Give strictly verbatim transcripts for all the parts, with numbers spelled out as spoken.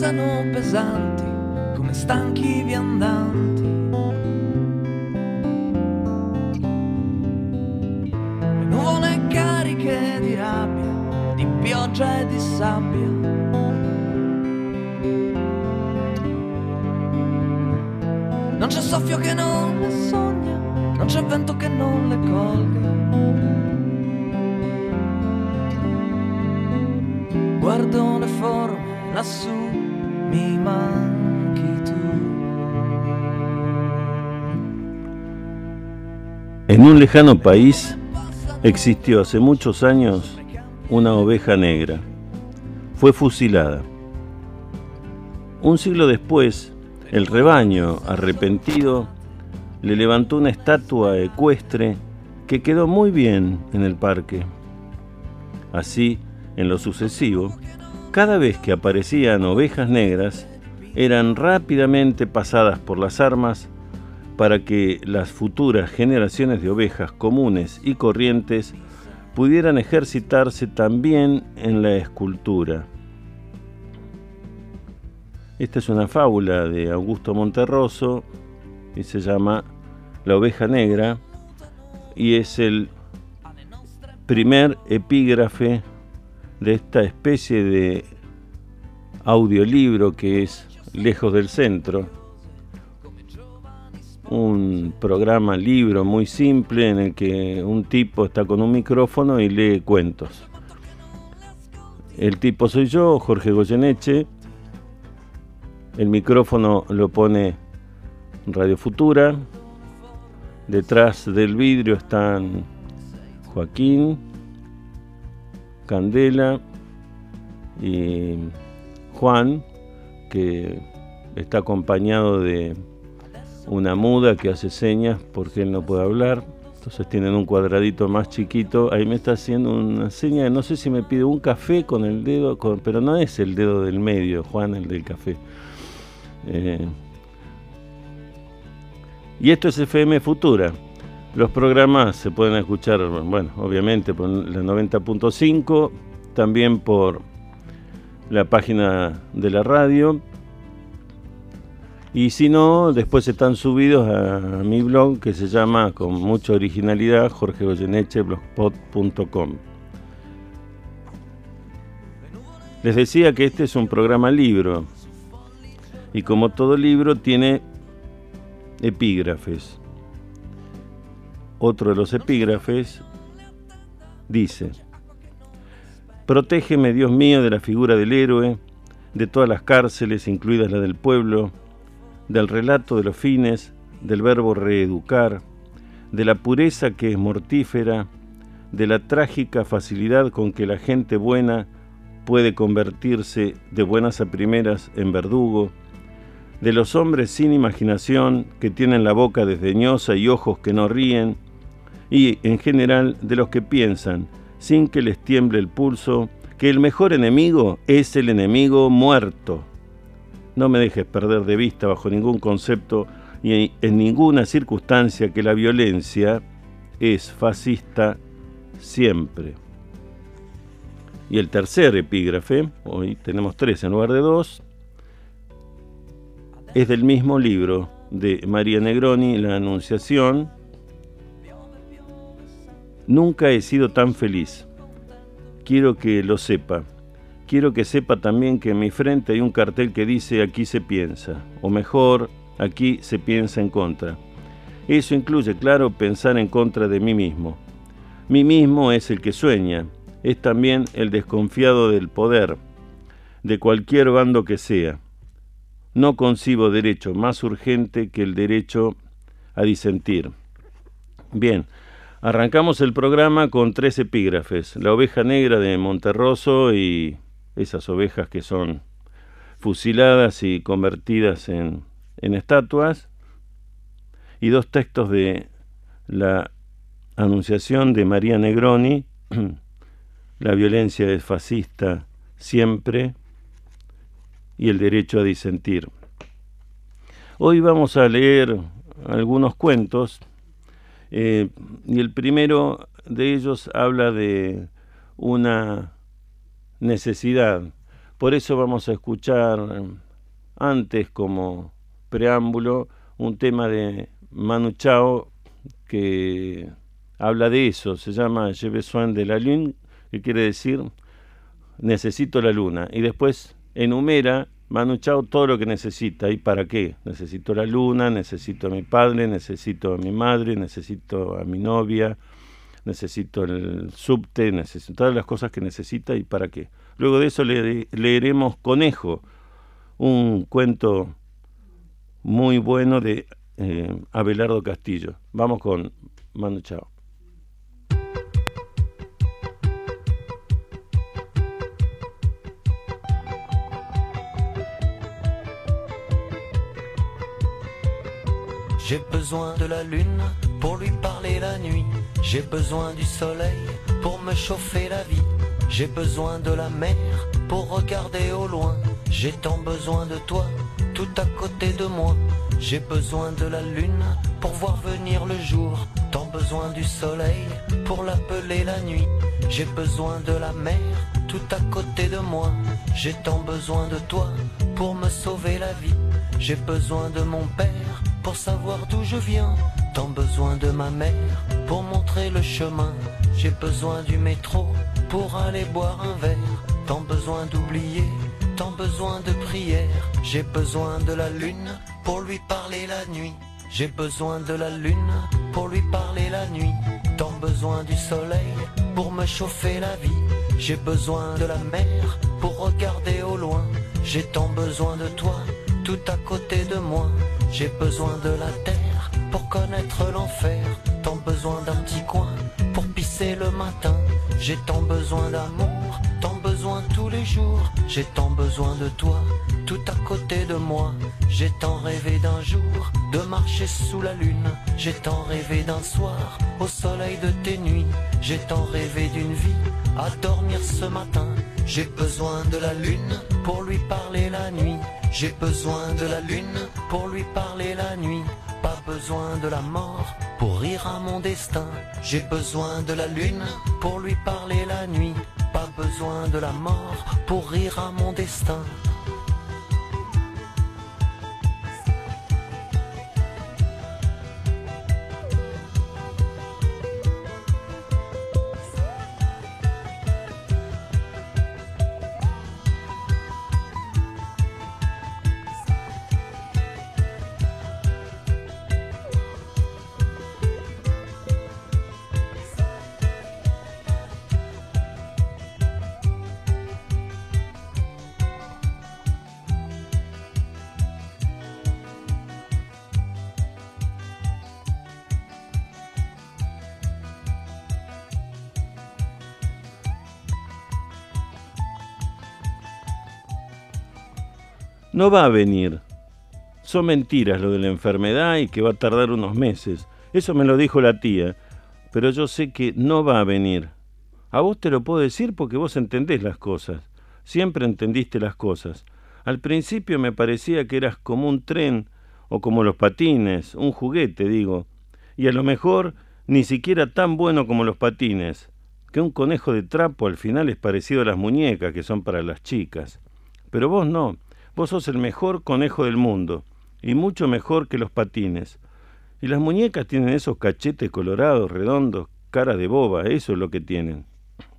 passano pesanti come stanchi viandanti. Le nuvole cariche di rabbia, di pioggia e di sabbia. Non c'è soffio che non le sogna, non c'è vento che non le colga. Guardo le forme lassù, mi manchi tu. En un lejano país existió hace muchos años una oveja negra. Fue fusilada. Un siglo después, el rebaño, arrepentido, le levantó una estatua ecuestre que quedó muy bien en el parque. Así, en lo sucesivo, cada vez que aparecían ovejas negras, eran rápidamente pasadas por las armas para que las futuras generaciones de ovejas comunes y corrientes pudieran ejercitarse también en la escultura. Esta es una fábula de Augusto Monterroso y se llama La oveja negra y es el primer epígrafe de esta especie de audiolibro que es Lejos del Centro, un programa libro muy simple en el que un tipo está con un micrófono y lee cuentos. El tipo soy yo, Jorge Goyeneche. El micrófono lo pone Radio Futura. Detrás del vidrio están Joaquín, Candela y Juan, que está acompañado de una muda que hace señas porque él no puede hablar. Entonces tienen un cuadradito más chiquito. Ahí me está haciendo una seña, no sé si me pide un café con el dedo, con, pero no es el dedo del medio, Juan, el del café. Eh, y esto es F M Futura. Los programas se pueden escuchar, bueno, obviamente por la noventa punto cinco, también por la página de la radio. Y si no, después están subidos a, a mi blog que se llama, con mucha originalidad, jorge goyeneche blogspot punto com. Les decía que este es un programa libro. Y como todo libro tiene epígrafes. Otro de los epígrafes dice: protégeme, Dios mío, de la figura del héroe, de todas las cárceles, incluidas la del pueblo, del relato de los fines, del verbo reeducar, de la pureza que es mortífera, de la trágica facilidad con que la gente buena puede convertirse de buenas a primeras en verdugo, de los hombres sin imaginación que tienen la boca desdeñosa y ojos que no ríen, y en general de los que piensan, sin que les tiemble el pulso, que el mejor enemigo es el enemigo muerto. No me dejes perder de vista bajo ningún concepto y en ninguna circunstancia que la violencia es fascista siempre. Y el tercer epígrafe, hoy tenemos tres en lugar de dos, es del mismo libro de María Negroni, La Anunciación. Nunca he sido tan feliz. Quiero que lo sepa. Quiero que sepa también que en mi frente hay un cartel que dice aquí se piensa, o mejor, aquí se piensa en contra. Eso incluye, claro, pensar en contra de mí mismo. Mí mismo es el que sueña, es también el desconfiado del poder, de cualquier bando que sea. No concibo derecho más urgente que el derecho a disentir. Bien, arrancamos el programa con tres epígrafes. La oveja negra de Monterroso y esas ovejas que son fusiladas y convertidas en, en estatuas. Y dos textos de la Anunciación de María Negroni. La violencia es fascista siempre. Y el derecho a disentir. Hoy vamos a leer algunos cuentos eh, y el primero de ellos habla de una necesidad. Por eso vamos a escuchar antes, como preámbulo, un tema de Manu Chao que habla de eso, se llama Je besoin de la lune, que quiere decir necesito la luna, y después enumera Manu Chao todo lo que necesita. ¿Y para qué? Necesito la luna, necesito a mi padre, necesito a mi madre, necesito a mi novia, necesito el subte, necesito todas las cosas que necesita y para qué. Luego de eso le, leeremos Conejo, un cuento muy bueno de eh, Abelardo Castillo. Vamos con Manu Chao. J'ai besoin de la lune pour lui parler la nuit. J'ai besoin du soleil pour me chauffer la vie. J'ai besoin de la mer pour regarder au loin. J'ai tant besoin de toi, tout à côté de moi. J'ai besoin de la lune pour voir venir le jour. Tant besoin du soleil pour l'appeler la nuit. J'ai besoin de la mer tout à côté de moi. J'ai tant besoin de toi pour me sauver la vie. J'ai besoin de mon père pour savoir d'où je viens, tant besoin de ma mère pour montrer le chemin. J'ai besoin du métro pour aller boire un verre, tant besoin d'oublier, tant besoin de prière. J'ai besoin de la lune pour lui parler la nuit. J'ai besoin de la lune pour lui parler la nuit, tant besoin du soleil pour me chauffer la vie. J'ai besoin de la mer pour regarder au loin. J'ai tant besoin de toi, tout à côté de moi. J'ai besoin de la terre pour connaître l'enfer, tant besoin d'un petit coin pour pisser le matin. J'ai tant besoin d'amour, tant besoin tous les jours. J'ai tant besoin de toi, tout à côté de moi. J'ai tant rêvé d'un jour de marcher sous la lune. J'ai tant rêvé d'un soir au soleil de tes nuits. J'ai tant rêvé d'une vie à dormir ce matin. J'ai besoin de la lune pour lui parler la nuit. J'ai besoin de la lune pour lui parler la nuit. Pas besoin de la mort pour rire à mon destin. J'ai besoin de la lune pour lui parler la nuit. Pas besoin de la mort pour rire à mon destin. No va a venir. Son mentiras lo de la enfermedad y que va a tardar unos meses. Eso me lo dijo la tía, pero yo sé que no va a venir. A vos te lo puedo decir porque vos entendés las cosas. Siempre entendiste las cosas. Al principio me parecía que eras como un tren o como los patines, un juguete, digo. Y a lo mejor ni siquiera tan bueno como los patines, que un conejo de trapo al final es parecido a las muñecas que son para las chicas. Pero vos no. Vos sos el mejor conejo del mundo, y mucho mejor que los patines. Y las muñecas tienen esos cachetes colorados, redondos, cara de boba, eso es lo que tienen.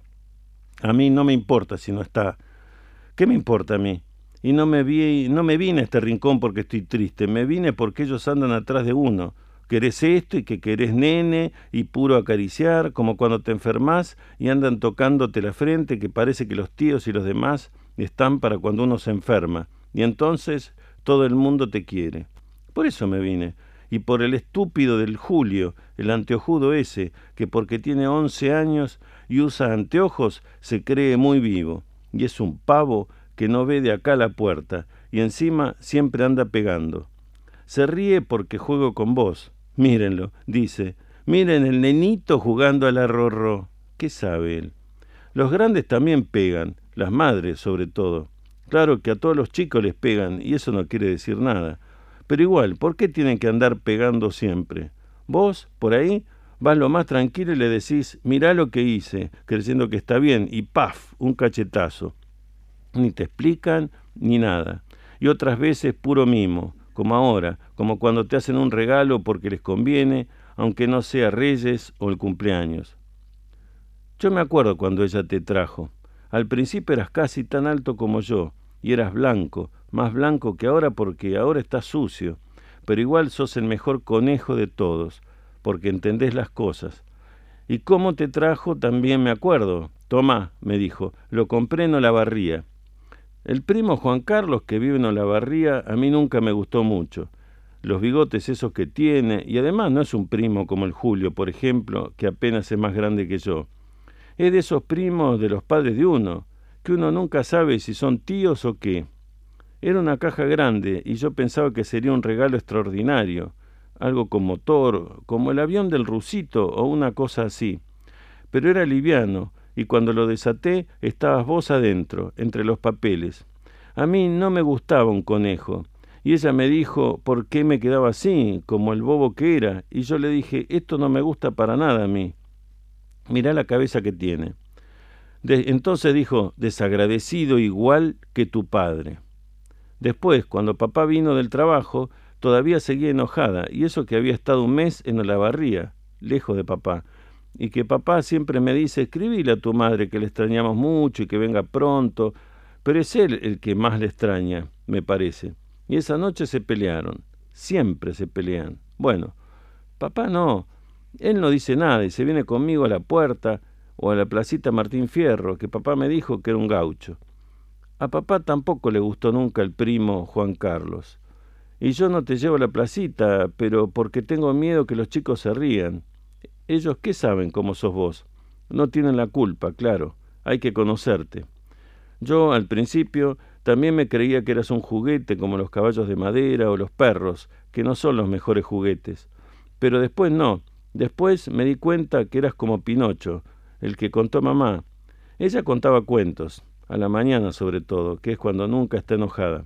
A mí no me importa si no está. ¿Qué me importa a mí? Y no me vi, no me vine a este rincón porque estoy triste, me vine porque ellos andan atrás de uno. Querés esto y que querés nene y puro acariciar, como cuando te enfermás y andan tocándote la frente, que parece que los tíos y los demás están para cuando uno se enferma. Y entonces todo el mundo te quiere. Por eso me vine. Y por el estúpido del Julio, el anteojudo ese, que porque tiene once años y usa anteojos, se cree muy vivo. Y es un pavo que no ve de acá a la puerta, y encima siempre anda pegando. Se ríe porque juego con vos. Mírenlo, dice. Miren el nenito jugando a la rorro. ¿Qué sabe él? Los grandes también pegan, las madres sobre todo. Claro que a todos los chicos les pegan, y eso no quiere decir nada. Pero igual, ¿por qué tienen que andar pegando siempre? Vos, por ahí, vas lo más tranquilo y le decís, mirá lo que hice, creyendo que está bien, y ¡paf!, un cachetazo. Ni te explican, ni nada. Y otras veces puro mimo, como ahora, como cuando te hacen un regalo porque les conviene, aunque no sea Reyes o el cumpleaños. Yo me acuerdo cuando ella te trajo. Al principio eras casi tan alto como yo, y eras blanco, más blanco que ahora porque ahora estás sucio, pero igual sos el mejor conejo de todos, porque entendés las cosas. Y cómo te trajo también me acuerdo. Tomá, me dijo, lo compré en Olavarría. El primo Juan Carlos, que vive en Olavarría, a mí nunca me gustó mucho. Los bigotes esos que tiene, y además no es un primo como el Julio, por ejemplo, que apenas es más grande que yo. Es de esos primos de los padres de uno, que uno nunca sabe si son tíos o qué. Era una caja grande y yo pensaba que sería un regalo extraordinario, algo con motor, como el avión del Rusito o una cosa así. Pero era liviano, y cuando lo desaté estabas vos adentro, entre los papeles. A mí no me gustaba un conejo, y ella me dijo por qué me quedaba así, como el bobo que era, y yo le dije, esto no me gusta para nada a mí. Mirá la cabeza que tiene. De, entonces dijo, desagradecido igual que tu padre. Después, cuando papá vino del trabajo, todavía seguía enojada, y eso que había estado un mes en Olavarría, lejos de papá, y que papá siempre me dice, escribile a tu madre que le extrañamos mucho y que venga pronto, pero es él el que más le extraña, me parece. Y esa noche se pelearon, siempre se pelean. Bueno, papá no, él no dice nada y se viene conmigo a la puerta o a la placita Martín Fierro, que papá me dijo que era un gaucho. A papá tampoco le gustó nunca el primo Juan Carlos. Y yo no te llevo a la placita, pero porque tengo miedo que los chicos se rían. Ellos, ¿qué saben cómo sos vos? No tienen la culpa, claro. Hay que conocerte. Yo, al principio, también me creía que eras un juguete como los caballos de madera o los perros, que no son los mejores juguetes. Pero después no. Después me di cuenta que eras como Pinocho, el que contó mamá. Ella contaba cuentos, a la mañana sobre todo, que es cuando nunca está enojada.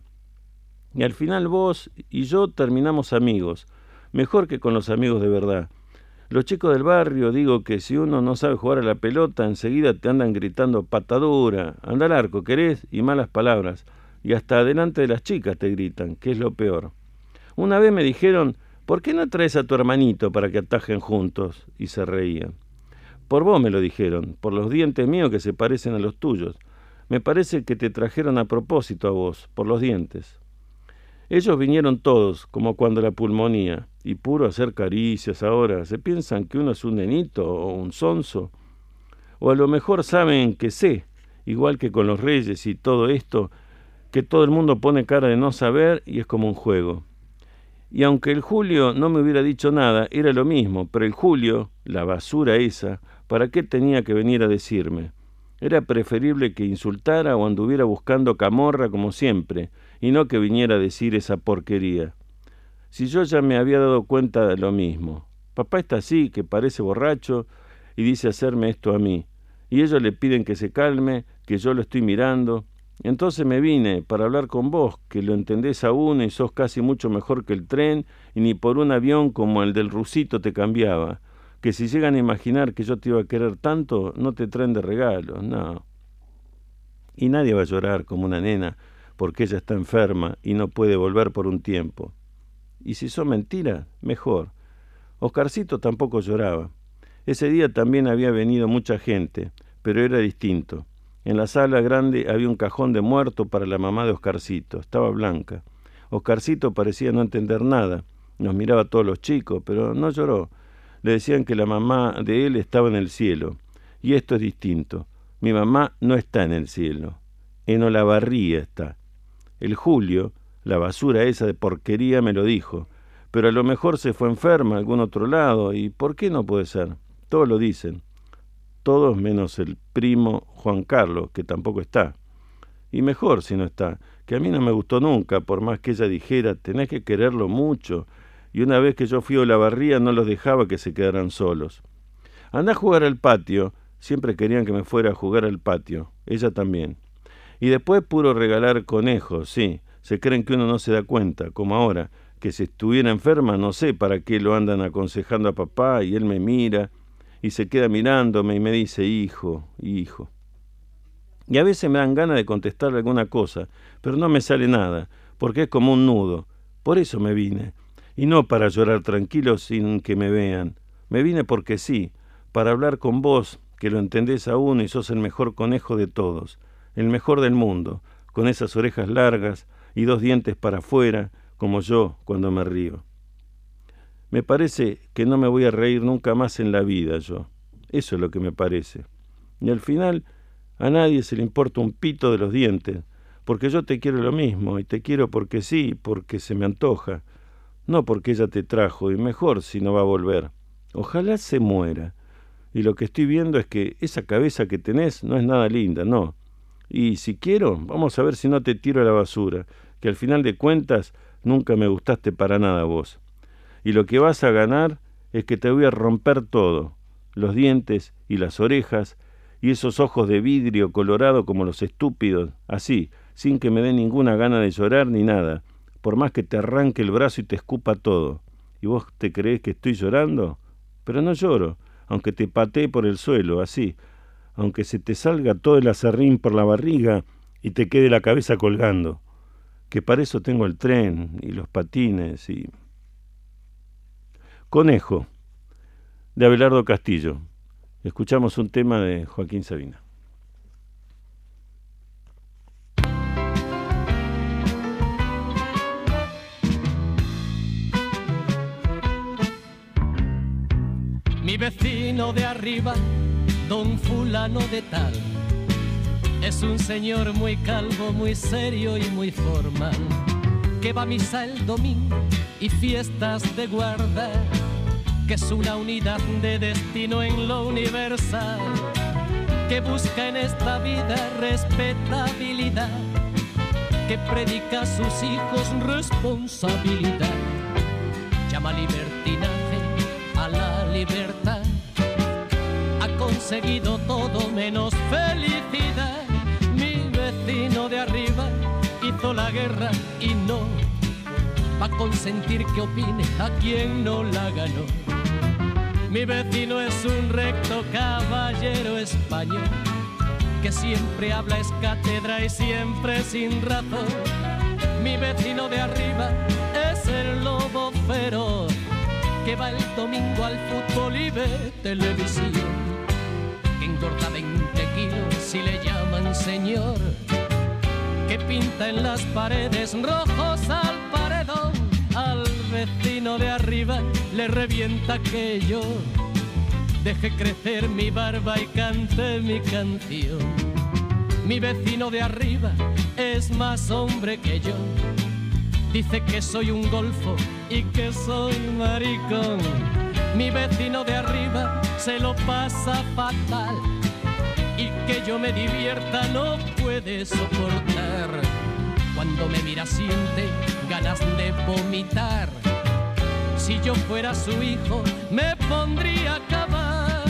Y al final vos y yo terminamos amigos, mejor que con los amigos de verdad. Los chicos del barrio, digo que si uno no sabe jugar a la pelota, enseguida te andan gritando patadura, anda al arco, querés, y malas palabras. Y hasta delante de las chicas te gritan, que es lo peor. Una vez me dijeron, ¿por qué no traes a tu hermanito para que atajen juntos? Y se reían. Por vos me lo dijeron, por los dientes míos que se parecen a los tuyos. Me parece que te trajeron a propósito a vos, por los dientes. Ellos vinieron todos, como cuando la pulmonía, y puro hacer caricias ahora. ¿Se piensan que uno es un nenito o un sonso? O a lo mejor saben que sé, igual que con los reyes y todo esto, que todo el mundo pone cara de no saber y es como un juego. Y aunque el Julio no me hubiera dicho nada, era lo mismo, pero el Julio, la basura esa, ¿para qué tenía que venir a decirme? Era preferible que insultara o anduviera buscando camorra como siempre, y no que viniera a decir esa porquería. Si yo ya me había dado cuenta de lo mismo. Papá está así, que parece borracho, y dice hacerme esto a mí. Y ellos le piden que se calme, que yo lo estoy mirando. Entonces me vine para hablar con vos, que lo entendés a uno y sos casi mucho mejor que el tren, y ni por un avión como el del Rusito te cambiaba. Que si llegan a imaginar que yo te iba a querer tanto, no te traen de regalo, no. Y nadie va a llorar como una nena, porque ella está enferma y no puede volver por un tiempo. Y si son mentiras, mejor. Oscarcito tampoco lloraba. Ese día también había venido mucha gente, pero era distinto. En la sala grande había un cajón de muerto para la mamá de Oscarcito. Estaba blanca. Oscarcito parecía no entender nada. Nos miraba a todos los chicos, pero no lloró. Le decían que la mamá de él estaba en el cielo. Y esto es distinto. Mi mamá no está en el cielo. En Olavarría está. El Julio, la basura esa de porquería, me lo dijo. Pero a lo mejor se fue enferma a algún otro lado. ¿Y por qué no puede ser? Todos lo dicen. Todos menos el primo Juan Carlos, que tampoco está. Y mejor si no está, que a mí no me gustó nunca, por más que ella dijera, tenés que quererlo mucho. Y una vez que yo fui a Olavarría no los dejaba que se quedaran solos. Andá a jugar al patio. Siempre querían que me fuera a jugar al patio. Ella también. Y después puro regalar conejos, sí. Se creen que uno no se da cuenta, como ahora, que si estuviera enferma no sé para qué lo andan aconsejando a papá y él me mira y se queda mirándome y me dice, hijo, hijo. Y a veces me dan ganas de contestarle alguna cosa, pero no me sale nada, porque es como un nudo. Por eso me vine. Y no para llorar tranquilo sin que me vean. Me vine porque sí, para hablar con vos, que lo entendés a uno y sos el mejor conejo de todos, el mejor del mundo, con esas orejas largas y dos dientes para afuera, como yo cuando me río. Me parece que no me voy a reír nunca más en la vida yo. Eso es lo que me parece. Y al final a nadie se le importa un pito de los dientes, porque yo te quiero lo mismo, y te quiero porque sí, porque se me antoja, no porque ella te trajo, y mejor si no va a volver. Ojalá se muera. Y lo que estoy viendo es que esa cabeza que tenés no es nada linda, no. Y si quiero, vamos a ver si no te tiro a la basura, que al final de cuentas nunca me gustaste para nada vos. Y lo que vas a ganar es que te voy a romper todo, los dientes y las orejas, y esos ojos de vidrio colorado como los estúpidos, así, sin que me dé ninguna gana de llorar ni nada, por más que te arranque el brazo y te escupa todo. ¿Y vos te creés que estoy llorando? Pero no lloro, aunque te patee por el suelo, así, aunque se te salga todo el acerrín por la barriga y te quede la cabeza colgando, que para eso tengo el tren y los patines y... Conejo, de Abelardo Castillo. Escuchamos un tema de Joaquín Sabina. Mi vecino de arriba, don fulano de tal, es un señor muy calvo, muy serio y muy formal, que va a misa el domingo y fiestas de guarda, que es una unidad de destino en lo universal, que busca en esta vida respetabilidad, que predica a sus hijos responsabilidad, llama libertinaje a la libertad, ha conseguido todo menos felicidad. Mi vecino de arriba hizo la guerra y no va a consentir que opine a quien no la ganó. Mi vecino es un recto caballero español, que siempre habla es cátedra y siempre sin razón. Mi vecino de arriba es el lobo feroz, que va el domingo al fútbol y ve televisión, que engorda veinte kilos si le llaman señor, que pinta en las paredes rojos al paredón. Al vecino de arriba le revienta que yo deje crecer mi barba y cante mi canción. Mi vecino de arriba es más hombre que yo, dice que soy un golfo y que soy maricón. Mi vecino de arriba se lo pasa fatal y que yo me divierta no puede soportar. Cuando me mira siente ganas de vomitar. Si yo fuera su hijo me pondría a acabar.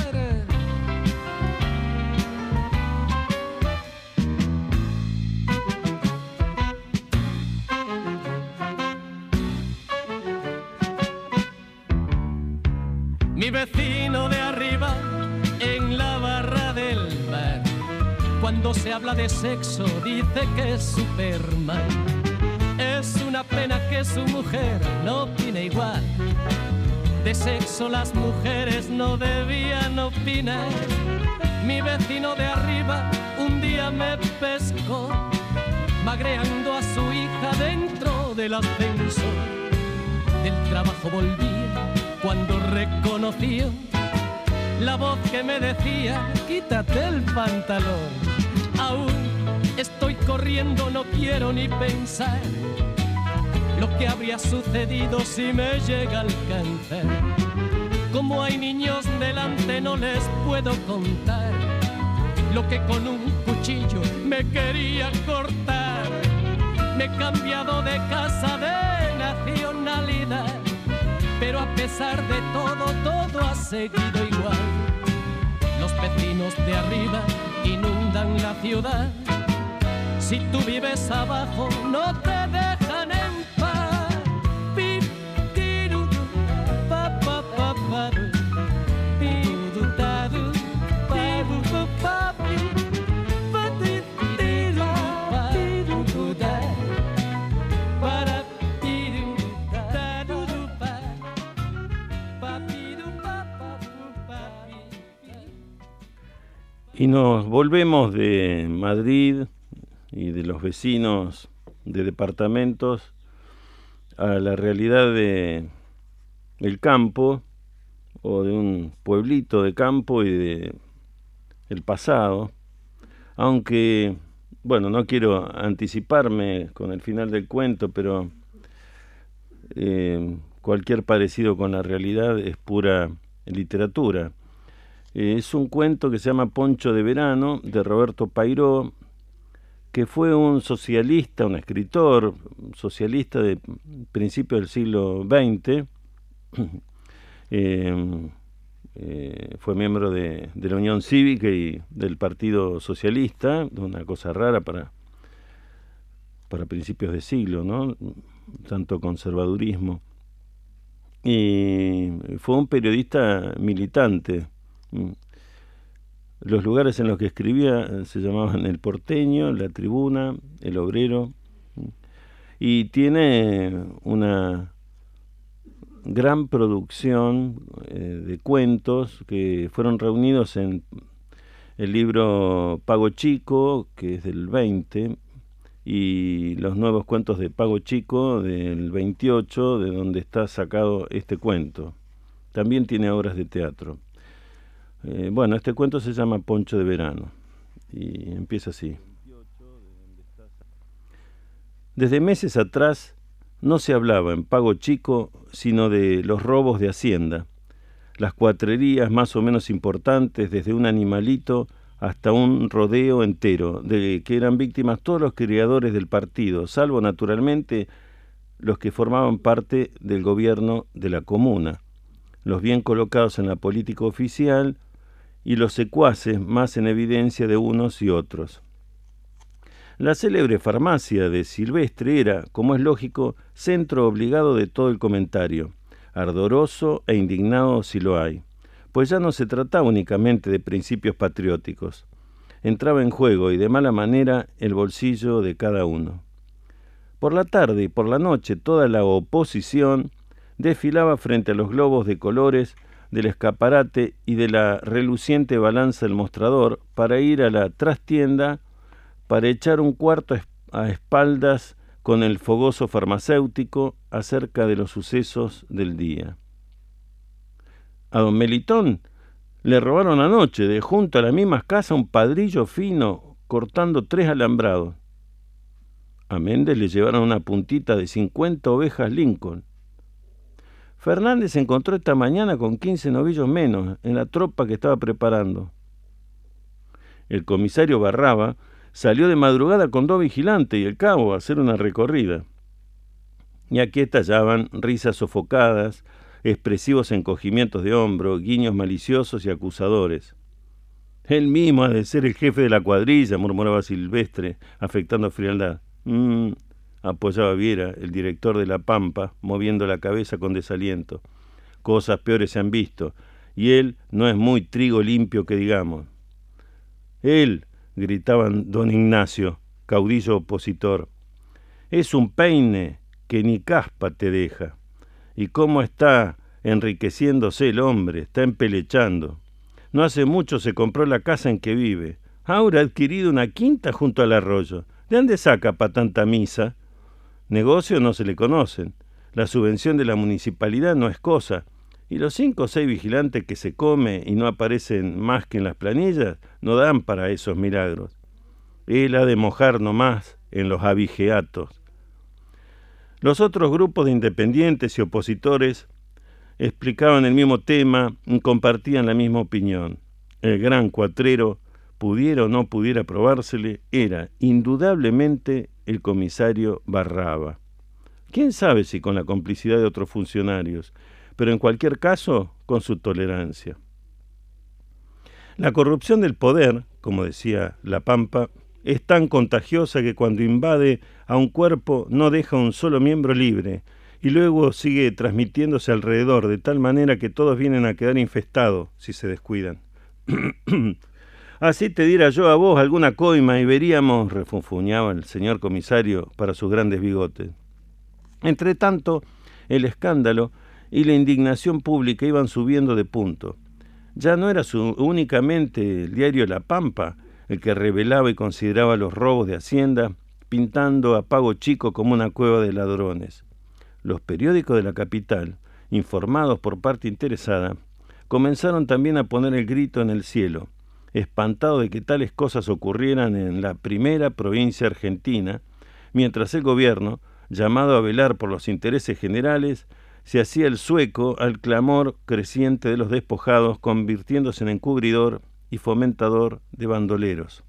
Mi vecino de arriba en la barra del bar, cuando se habla de sexo dice que es Superman. Es una pena que su mujer no opine igual. De sexo las mujeres no debían opinar. Mi vecino de arriba un día me pescó, magreando a su hija dentro del ascensor. Del trabajo volvía cuando reconoció la voz que me decía: quítate el pantalón. Aún estoy corriendo, no quiero ni pensar lo que habría sucedido si me llega a alcanzar. Como hay niños delante no les puedo contar lo que con un cuchillo me quería cortar. Me he cambiado de casa, de nacionalidad, pero a pesar de todo, todo ha seguido igual. Los vecinos de arriba inundan la ciudad. Si tú vives abajo, no te dejan en paz. Pip, tiru, pa, pa, pa, pa, pip, du, ta, du, pa, du, pa, pa, pip, pa, ti, Y nos volvemos de Madrid y de los vecinos de departamentos a la realidad de el campo, o de un pueblito de campo y de el pasado, aunque, bueno, no quiero anticiparme con el final del cuento, pero eh, cualquier parecido con la realidad es pura literatura. Eh, es un cuento que se llama Poncho de Verano, de Roberto Pairó, que fue un socialista, un escritor socialista de principios del siglo veinte. eh, eh, fue miembro de, de la Unión Cívica y del Partido Socialista, una cosa rara para, para principios de siglo, ¿no? Tanto conservadurismo. Y fue un periodista militante. Los lugares en los que escribía se llamaban El Porteño, La Tribuna, El Obrero, y tiene una gran producción eh, de cuentos que fueron reunidos en el libro Pago Chico, que es del veinte, y los nuevos cuentos de Pago Chico del veintiocho, de donde está sacado este cuento. También tiene obras de teatro. Eh, bueno, este cuento se llama Poncho de Verano y empieza así. Desde meses atrás no se hablaba en Pago Chico sino de los robos de Hacienda, las cuatrerías más o menos importantes, desde un animalito hasta un rodeo entero, de que eran víctimas todos los criadores del partido, salvo naturalmente los que formaban parte del gobierno de la comuna, los bien colocados en la política oficial y los secuaces más en evidencia de unos y otros. La célebre farmacia de Silvestre era, como es lógico, centro obligado de todo el comentario, ardoroso e indignado si lo hay, pues ya no se trataba únicamente de principios patrióticos. Entraba en juego y de mala manera el bolsillo de cada uno. Por la tarde y por la noche toda la oposición desfilaba frente a los globos de colores del escaparate y de la reluciente balanza del mostrador para ir a la trastienda para echar un cuarto a espaldas con el fogoso farmacéutico acerca de los sucesos del día. A don Melitón le robaron anoche de junto a la misma casa un padrillo fino cortando tres alambrados. A Méndez le llevaron una puntita de cincuenta ovejas Lincoln. Fernández se encontró esta mañana con quince novillos menos en la tropa que estaba preparando. El comisario Barraba salió de madrugada con dos vigilantes y el cabo a hacer una recorrida. Y aquí estallaban risas sofocadas, expresivos encogimientos de hombro, guiños maliciosos y acusadores. Él mismo ha de ser el jefe de la cuadrilla, murmuraba Silvestre, afectando frialdad. Mm, apoyaba Viera, el director de La Pampa, moviendo la cabeza con desaliento. Cosas peores se han visto, y él no es muy trigo limpio que digamos. Él, gritaban don Ignacio, caudillo opositor, es un peine que ni caspa te deja. ¿Y cómo está enriqueciéndose el hombre? Está empelechando. No hace mucho se compró la casa en que vive. Ahora ha adquirido una quinta junto al arroyo. ¿De dónde saca pa' tanta misa? Negocios no se le conocen. La subvención de la municipalidad no es cosa. Y los cinco o seis vigilantes que se come y no aparecen más que en las planillas no dan para esos milagros. Él ha de mojar nomás en los abigeatos. Los otros grupos de independientes y opositores explicaban el mismo tema y compartían la misma opinión. El gran cuatrero, pudiera o no pudiera probársele, era indudablemente el comisario Barraba. Quién sabe si con la complicidad de otros funcionarios, pero en cualquier caso con su tolerancia. La corrupción del poder, como decía La Pampa, es tan contagiosa que cuando invade a un cuerpo no deja un solo miembro libre y luego sigue transmitiéndose alrededor de tal manera que todos vienen a quedar infestados si se descuidan. Así te diera yo a vos alguna coima y veríamos, refunfuñaba el señor comisario para sus grandes bigotes. Entre tanto, el escándalo y la indignación pública iban subiendo de punto. Ya no era su, únicamente el diario La Pampa el que revelaba y consideraba los robos de Hacienda, pintando a Pago Chico como una cueva de ladrones. Los periódicos de la capital, informados por parte interesada, comenzaron también a poner el grito en el cielo, espantados de que tales cosas ocurrieran en la primera provincia argentina, mientras el gobierno, llamado a velar por los intereses generales, se hacía el sueco al clamor creciente de los despojados, convirtiéndose en encubridor y fomentador de bandoleros.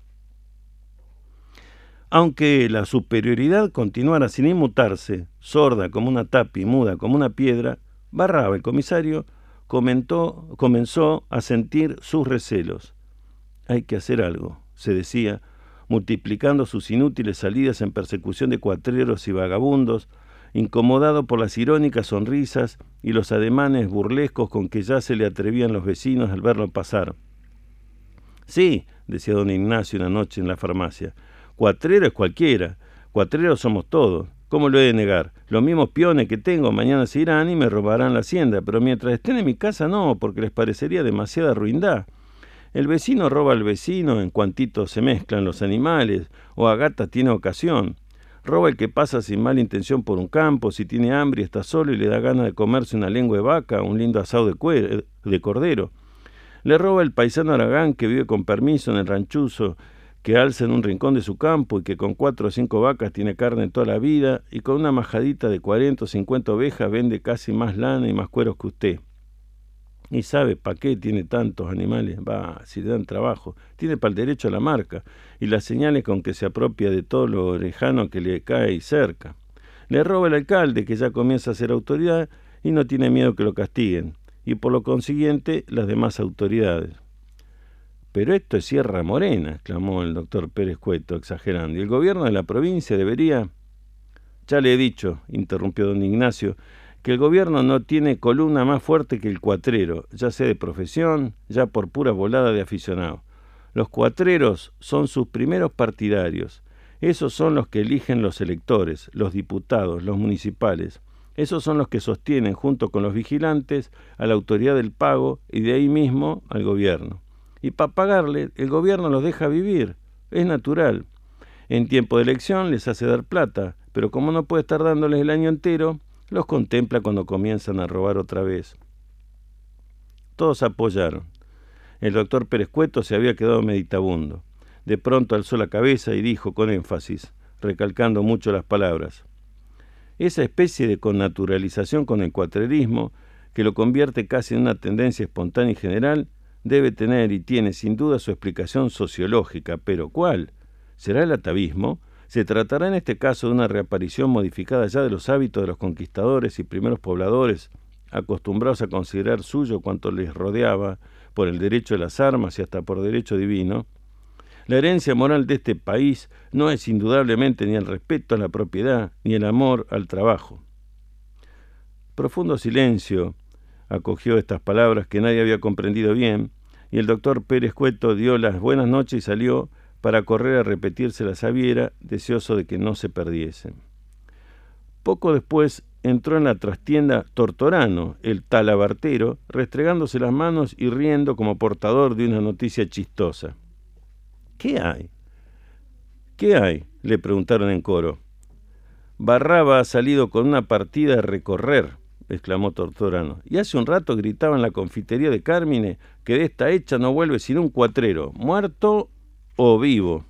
Aunque la superioridad continuara sin inmutarse, sorda como una tapia y muda como una piedra, Barraba, el comisario, comentó, comenzó a sentir sus recelos. Hay que hacer algo, se decía, multiplicando sus inútiles salidas en persecución de cuatreros y vagabundos, incomodado por las irónicas sonrisas y los ademanes burlescos con que ya se le atrevían los vecinos al verlo pasar. Sí, decía don Ignacio una noche en la farmacia, cuatrero es cualquiera, cuatreros somos todos, ¿cómo lo he de negar? Los mismos peones que tengo mañana se irán y me robarán la hacienda, pero mientras estén en mi casa no, porque les parecería demasiada ruindad. El vecino roba al vecino en cuantito se mezclan los animales, o a gata tiene ocasión. Roba el que pasa sin mala intención por un campo, si tiene hambre y está solo y le da ganas de comerse una lengua de vaca o un lindo asado de, cuero, de cordero. Le roba el paisano Aragán que vive con permiso en el ranchuzo, que alza en un rincón de su campo y que con cuatro o cinco vacas tiene carne toda la vida y con una majadita de cuarenta o cincuenta ovejas vende casi más lana y más cueros que usted. Y sabe para qué tiene tantos animales, va, si le dan trabajo, tiene para el derecho a la marca y las señales con que se apropia de todo lo orejano que le cae cerca. Le roba el alcalde que ya comienza a ser autoridad y no tiene miedo que lo castiguen, y por lo consiguiente las demás autoridades. Pero esto es Sierra Morena, exclamó el doctor Pérez Cueto, exagerando, y el gobierno de la provincia debería... Ya le he dicho, interrumpió don Ignacio, que el gobierno no tiene columna más fuerte que el cuatrero, ya sea de profesión, ya por pura volada de aficionado. Los cuatreros son sus primeros partidarios, esos son los que eligen los electores, los diputados, los municipales. Esos son los que sostienen, junto con los vigilantes, a la autoridad del pago y de ahí mismo al gobierno. Y para pagarle, el gobierno los deja vivir, es natural. En tiempo de elección les hace dar plata, pero como no puede estar dándoles el año entero, los contempla cuando comienzan a robar otra vez. Todos apoyaron. El doctor Pérez Cueto se había quedado meditabundo. De pronto alzó la cabeza y dijo con énfasis, recalcando mucho las palabras: esa especie de connaturalización con el cuatrerismo, que lo convierte casi en una tendencia espontánea y general, debe tener y tiene sin duda su explicación sociológica, pero ¿cuál? ¿Será el atavismo? ¿Se tratará en este caso de una reaparición modificada ya de los hábitos de los conquistadores y primeros pobladores, acostumbrados a considerar suyo cuanto les rodeaba por el derecho de las armas y hasta por derecho divino? La herencia moral de este país no es indudablemente ni el respeto a la propiedad ni el amor al trabajo. Profundo silencio acogió estas palabras que nadie había comprendido bien, y el doctor Pérez Cueto dio las buenas noches y salió para correr a repetírselas a Viera, deseoso de que no se perdiesen. Poco después entró en la trastienda Tortorano, el talabartero, restregándose las manos y riendo como portador de una noticia chistosa. ¿Qué hay? ¿Qué hay?, le preguntaron en coro. Barraba ha salido con una partida a recorrer, exclamó Tortorano, y hace un rato gritaba en la confitería de Cármine que de esta hecha no vuelve sino un cuatrero, muerto o vivo.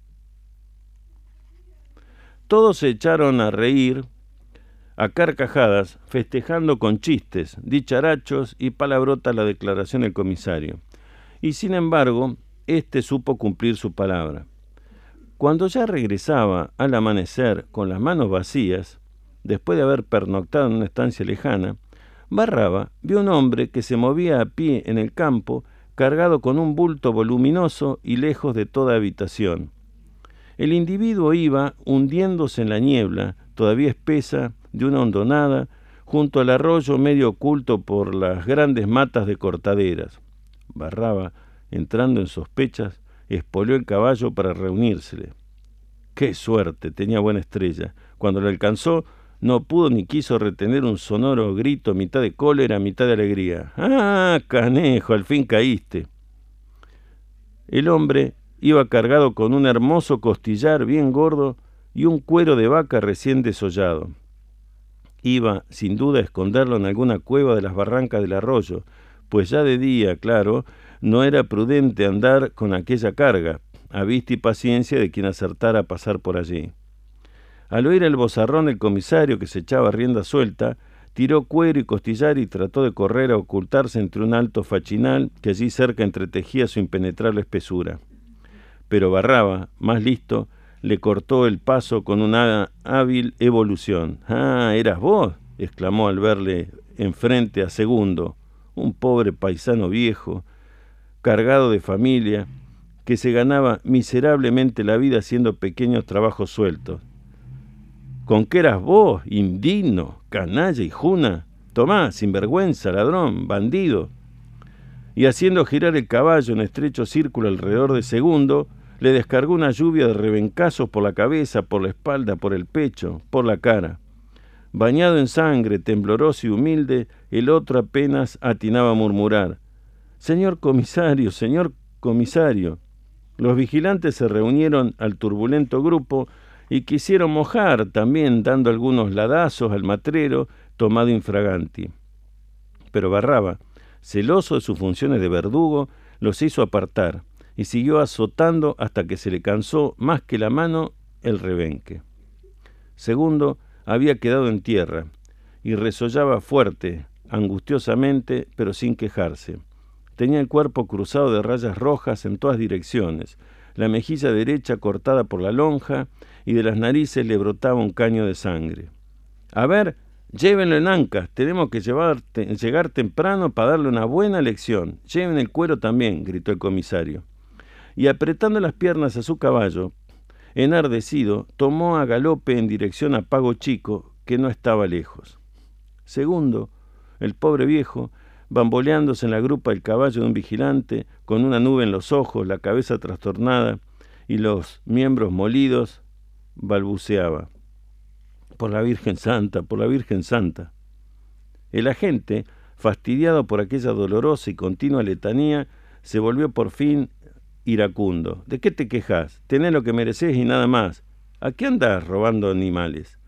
Todos se echaron a reír a carcajadas, festejando con chistes, dicharachos y palabrotas la declaración del comisario. Y sin embargo, éste supo cumplir su palabra. Cuando ya regresaba al amanecer con las manos vacías, después de haber pernoctado en una estancia lejana, Barraba vio un hombre que se movía a pie en el campo, cargado con un bulto voluminoso y lejos de toda habitación. El individuo iba hundiéndose en la niebla, todavía espesa, de una hondonada, junto al arroyo medio oculto por las grandes matas de cortaderas. Barraba, entrando en sospechas, espoleó el caballo para reunírsele. ¡Qué suerte! Tenía buena estrella. Cuando le alcanzó, no pudo ni quiso retener un sonoro grito, mitad de cólera, mitad de alegría. ¡Ah, canejo, al fin caíste! El hombre iba cargado con un hermoso costillar bien gordo y un cuero de vaca recién desollado. Iba, sin duda, a esconderlo en alguna cueva de las barrancas del arroyo, pues ya de día, claro, no era prudente andar con aquella carga, a vista y paciencia de quien acertara a pasar por allí. Al oír el vozarrón el comisario, que se echaba rienda suelta, tiró cuero y costillar y trató de correr a ocultarse entre un alto fachinal que allí cerca entretejía su impenetrable espesura. Pero Barraba, más listo, le cortó el paso con una hábil evolución. «Ah, ¿eras vos?», exclamó al verle enfrente a Segundo, un pobre paisano viejo, cargado de familia, que se ganaba miserablemente la vida haciendo pequeños trabajos sueltos. «¿Con qué eras vos, indigno, canalla y juna? Tomá, sinvergüenza, ladrón, bandido». Y haciendo girar el caballo en estrecho círculo alrededor de Segundo, le descargó una lluvia de rebencazos por la cabeza, por la espalda, por el pecho, por la cara. Bañado en sangre, tembloroso y humilde, el otro apenas atinaba a murmurar: «Señor comisario, señor comisario». Los vigilantes se reunieron al turbulento grupo y quisieron mojar, también dando algunos ladazos al matrero tomado infraganti. Pero Barraba, celoso de sus funciones de verdugo, los hizo apartar y siguió azotando hasta que se le cansó más que la mano el rebenque. Segundo había quedado en tierra y resollaba fuerte, angustiosamente, pero sin quejarse. Tenía el cuerpo cruzado de rayas rojas en todas direcciones, la mejilla derecha cortada por la lonja y de las narices le brotaba un caño de sangre. «A ver, llévenlo en ancas, tenemos que llevar te- llegar temprano para darle una buena lección. Lleven el cuero también», gritó el comisario. Y apretando las piernas a su caballo, enardecido, tomó a galope en dirección a Pago Chico, que no estaba lejos. Segundo, el pobre viejo, bamboleándose en la grupa del caballo de un vigilante, con una nube en los ojos, la cabeza trastornada y los miembros molidos, balbuceaba: «Por la Virgen Santa, por la Virgen Santa». El agente, fastidiado por aquella dolorosa y continua letanía, se volvió por fin iracundo. «¿De qué te quejas? Tenés lo que mereces y nada más. ¿A qué andás robando animales?».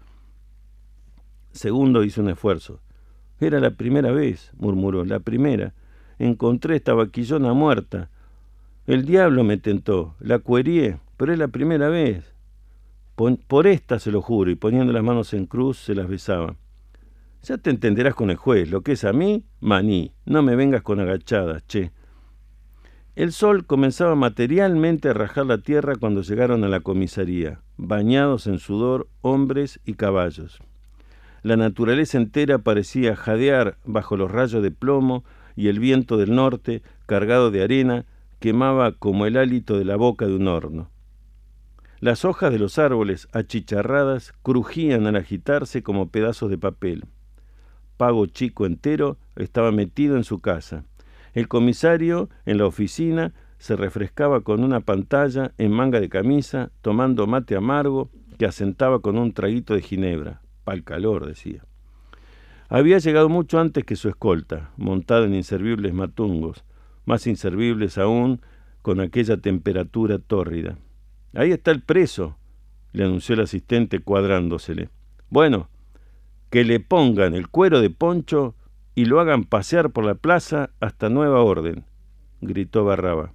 Segundo hizo un esfuerzo. «Era la primera vez», murmuró, «la primera. Encontré esta vaquillona muerta. El diablo me tentó, la cuerié, pero es la primera vez. Por, por esta se lo juro», y poniendo las manos en cruz se las besaba. «Ya te entenderás con el juez. Lo que es a mí, maní. No me vengas con agachadas, che». El sol comenzaba materialmente a rajar la tierra cuando llegaron a la comisaría, bañados en sudor hombres y caballos. La naturaleza entera parecía jadear bajo los rayos de plomo y el viento del norte, cargado de arena, quemaba como el hálito de la boca de un horno. Las hojas de los árboles, achicharradas, crujían al agitarse como pedazos de papel. Pago Chico entero estaba metido en su casa. El comisario, en la oficina, se refrescaba con una pantalla en manga de camisa, tomando mate amargo que asentaba con un traguito de ginebra. «Pa'l calor», decía. Había llegado mucho antes que su escolta, montado en inservibles matungos, más inservibles aún con aquella temperatura tórrida. «Ahí está el preso», le anunció el asistente cuadrándosele. «Bueno, que le pongan el cuero de poncho y lo hagan pasear por la plaza hasta nueva orden», gritó Barraba.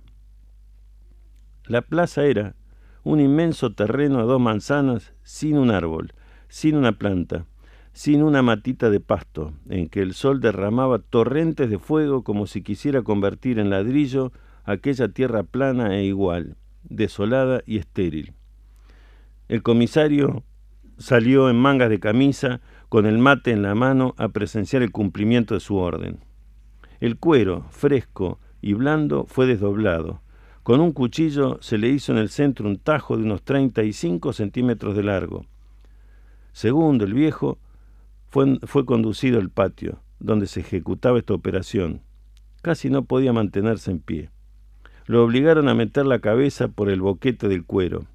La plaza era un inmenso terreno a dos manzanas, sin un árbol, sin una planta, sin una matita de pasto, en que el sol derramaba torrentes de fuego como si quisiera convertir en ladrillo aquella tierra plana e igual, desolada y estéril. El comisario salió en mangas de camisa, con el mate en la mano, a presenciar el cumplimiento de su orden. El cuero, fresco y blando, fue desdoblado. Con un cuchillo se le hizo en el centro un tajo de unos treinta y cinco centímetros de largo. Segundo, el viejo, fue, fue conducido al patio, donde se ejecutaba esta operación. Casi no podía mantenerse en pie. Lo obligaron a meter la cabeza por el boquete del cuero,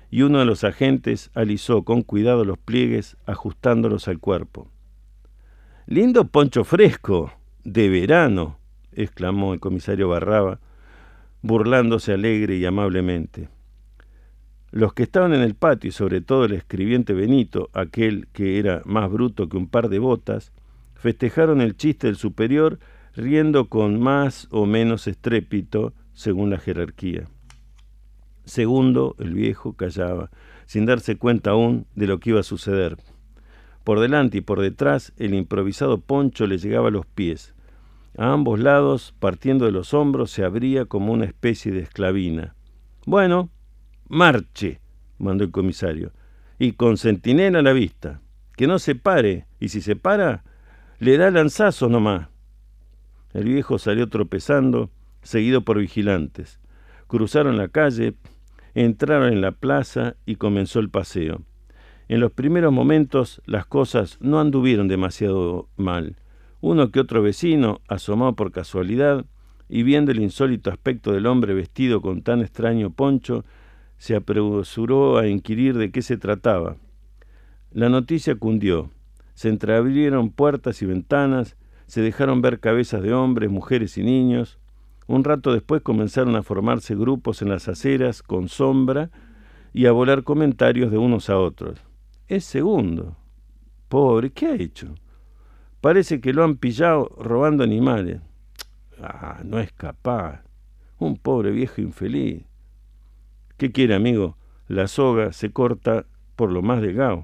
y uno de los agentes alisó con cuidado los pliegues, ajustándolos al cuerpo. «Lindo poncho fresco, de verano», exclamó el comisario Barraba, burlándose alegre y amablemente. Los que estaban en el patio, y sobre todo el escribiente Benito, aquel que era más bruto que un par de botas, festejaron el chiste del superior, riendo con más o menos estrépito, según la jerarquía. Segundo, el viejo, callaba, sin darse cuenta aún de lo que iba a suceder. Por delante y por detrás, el improvisado poncho le llegaba a los pies. A ambos lados, partiendo de los hombros, se abría como una especie de esclavina. «Bueno, marche», mandó el comisario, «y con centinela a la vista. Que no se pare, y si se para, le da lanzazos nomás». El viejo salió tropezando, seguido por vigilantes. Cruzaron la calle, entraron en la plaza y comenzó el paseo. En los primeros momentos las cosas no anduvieron demasiado mal. Uno que otro vecino, asomado por casualidad, y viendo el insólito aspecto del hombre vestido con tan extraño poncho, se apresuró a inquirir de qué se trataba. La noticia cundió. Se entreabrieron puertas y ventanas, se dejaron ver cabezas de hombres, mujeres y niños. Un rato después comenzaron a formarse grupos en las aceras con sombra y a volar comentarios de unos a otros. «Es Segundo. Pobre, ¿qué ha hecho? Parece que lo han pillado robando animales. Ah, no es capaz. Un pobre viejo infeliz. ¿Qué quiere, amigo? La soga se corta por lo más delgado».